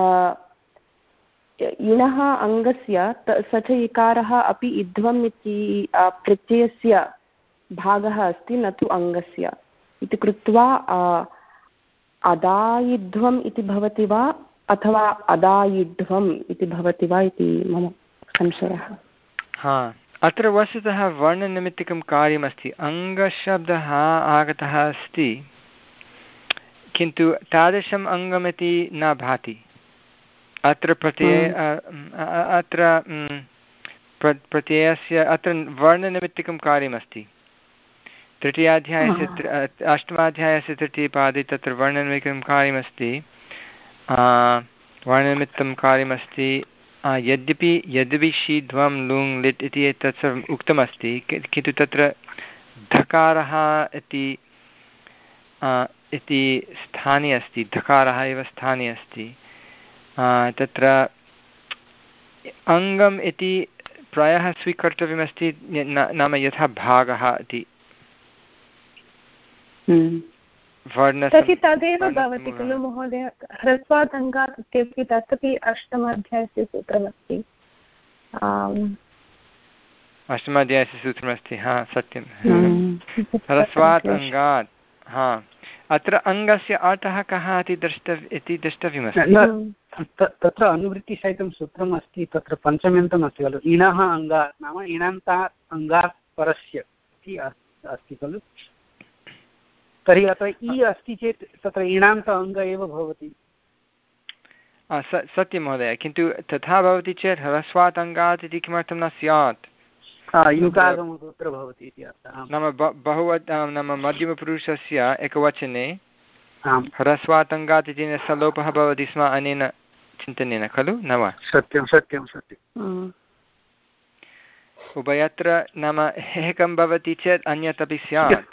इणः अङ्गस्य स च इकारः अपि इध्वम् इति प्रत्ययस्य भागः अस्ति न तु अङ्गस्य इति कृत्वा अदायिध्वम् इति भवति वा अथवा अदायिध्वम् इति भवति वा इति मम संशयः। हा अत्र वस्तुतः वर्णनिमित्तिकं कार्यमस्ति अङ्गशब्दः आगतः अस्ति किन्तु तादृशम् अङ्गमिति न भाति अत्र प्रत्यय अत्र प्रत्ययस्य अत्र वर्णनिमित्तिकं कार्यमस्ति तृतीयाध्यायस्य अष्टमाध्यायस्य तृतीयपादे तत्र वर्णनिमित्तिकं कार्यमस्ति वर्णनिमित्तं कार्यमस्ति यद्यपि यद्यपि शीध्वं लुङ् लिट् इति एतत् सर्वम् उक्तमस्ति किन्तु तत्र धकारः इति इति स्थाने अस्ति धकारः एव स्थाने अस्ति तत्र अङ्गम् इति प्रायः स्वीकर्तव्यमस्ति नाम यथा भागः इति तर्हि तदेव भवति खलु महोदय ह्रस्वात् अङ्गात् इत्यपि तदपि अष्टमाध्यायस्य सूत्रमस्ति अष्टमाध्यायस्य सूत्रमस्ति हा सत्यं ह्रस्वात् अङ्गात् हा अत्र अङ्गस्य अर्थः कः इति द्रष्टव्य इति द्रष्टव्यमस्ति तत्र अनुवृत्तिसहितं सूत्रम् अस्ति तत्र पञ्चम्यन्तम् अस्ति खलु इणः अङ्गात् नाम इणन्तात् अङ्गात् परस्य इति अस्ति खलु तर्हि अत्र इ अस्ति चेत् तत्र इणान्त अङ्ग एव भवति सत्यं महोदय किन्तु तथा भवति चेत् ह्रस्वात् अङ्गात् इति किमर्थं न स्यात् युगागमः कुत्र भवति इति अर्थः नाम बहु नाम मध्यमपुरुषस्य एकवचने ह्रस्वात् अङ्गात् इति सलोपः भवति स्म अनेन चिन्तनेन खलु न वा सत्यं सत्यं सत्यम् उभयत्र नाम एकं भवति चेत् अन्यत् अपि स्यात्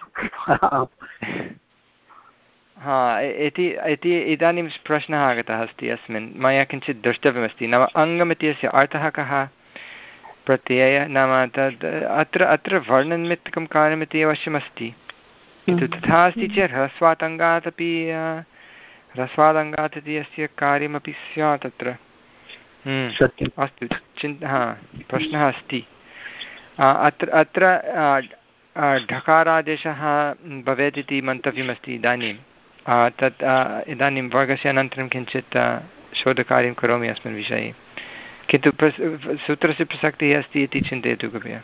हा इति इति इदानीं प्रश्नः आगतः अस्ति अस्मिन् मया किञ्चित् द्रष्टव्यमस्ति नाम अङ्गम् इत्यस्य अर्थः कः प्रत्ययः नाम तद् अत्र अत्र वर्णनिमित्तकं कार्यमिति अवश्यमस्ति किन्तु तथा अस्ति चेत् ह्रस्वात् अङ्गात् अपि ह्रस्वादङ्गात् इति अस्य कार्यमपि स्यात् अत्र। अस्तु चिन्ता हा प्रश्नः अस्ति अत्र अत्र ढकारादेशः भवेत् इति मन्तव्यमस्ति इदानीं तत् इदानीं वर्गस्य अनन्तरं किञ्चित् शोधकार्यं करोमि अस्मिन् विषये किन्तु प्रस् सूत्रस्य प्रसक्तिः अस्ति इति चिन्तयतु कृपया।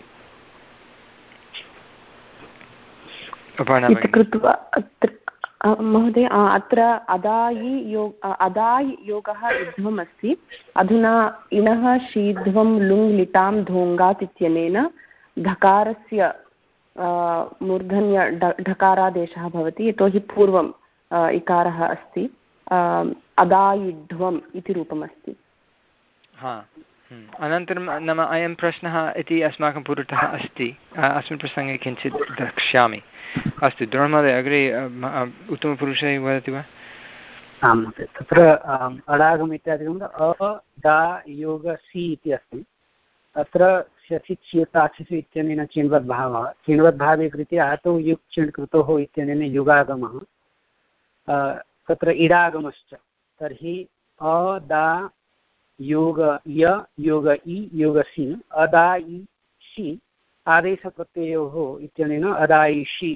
कृत्वा महोदय अत्र अदायि योग अदायि योगः युद्धम् अस्ति। अधुना इणः शीध्वं लुङ् लिटां धोङ्गात् इत्यनेन धकारस्य मूर्धन्य ढकारादेशः भवति यतोहि पूर्वम् इकारः अस्ति अदायिध्वम् इति रूपमस्ति। हा अनन्तरं नाम अयं प्रश्नः इति अस्माकं पुरतः अस्ति अस्मिन् प्रसङ्गे किञ्चित् द्रक्ष्यामि। अस्तु द्रोणमहोदय अग्रे उत्तमपुरुषै वदति वा? आं महोदय तत्र अडागम् इत्यादिकम् अ दा योग सि इति अस्ति। अत्र शचित् च्यताचिषु इत्यनेन चिण्वद्भावः चिण्वद्भावे कृते आतौ युक् चिण् कृतोः इत्यनेन युगागमः तत्र इडागमश्च। तर्हि अ दा योग य योग इ योग सि अदायि शि आदेशप्रत्ययोः इत्यनेन अदायिषि।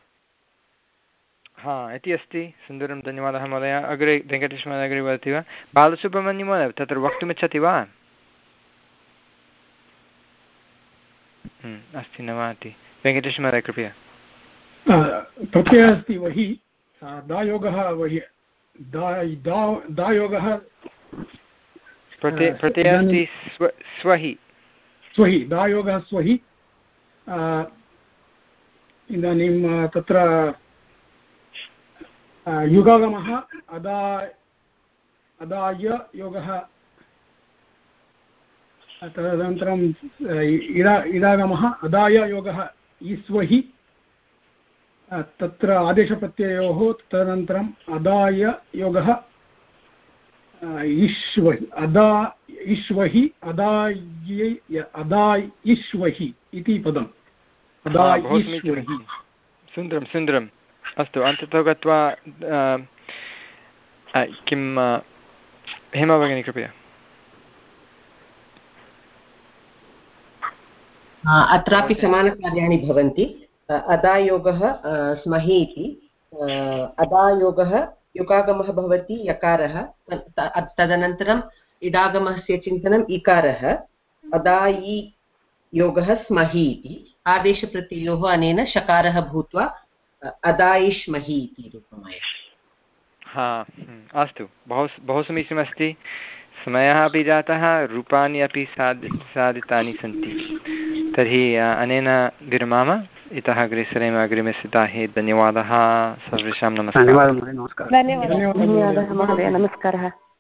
हा इति अस्ति सुन्दरं धन्यवादः महोदय। अग्रे वेङ्कटेशमहोदय अग्रे वदति वा? बालसुब्रह्मण्यं महोदय तत्र वक्तुमिच्छति वा? अस्ति न वा इति वेङ्कटेशमहोदय कृपया। प्रत्ययः अस्ति वहि दायोगः वहि दायोगः प्रत्ययः अस्ति स्वहि स्वहि दायोगः स्वहि। इदानीं तत्र युगागमः अदा अदाय योगः तदनन्तरं इडा इडागमः अदाय योगः ईस्वहि तत्र आदेशप्रत्ययोः तदनन्तरम् अदाय योगः इष्वहि अदा इष्वहि अदाय अदाय इष्वहि इति पदम् अदाय इष्वहि। सुन्दरं सुन्दरम्। अस्तु अन्ततो गत्वा किं हेमा भगिनी कृपया। अत्रापि समानकार्याणि भवन्ति। अदायोगः स्महि इति अदायोगः युगागमः भवति यकारः तदनन्तरम् इडागमस्य चिन्तनम् इकारः अदायि योगः स्महि इति आदेशप्रत्ययोः अनेन शकारः भूत्वा अदायिष्महि इति रूपमायाति। हा अस्तु बहु बहु समीचीनमस्ति। समयः अपि जातः रूपाणि अपि साधि साधितानि सन्ति। तर्हि अनेन विरमाम इतः अग्रे सरेम अग्रिमे सप्ताहे। धन्यवादः सर्वेषां नमस्कारः। धन्यवादः महोदय नमस्कारः।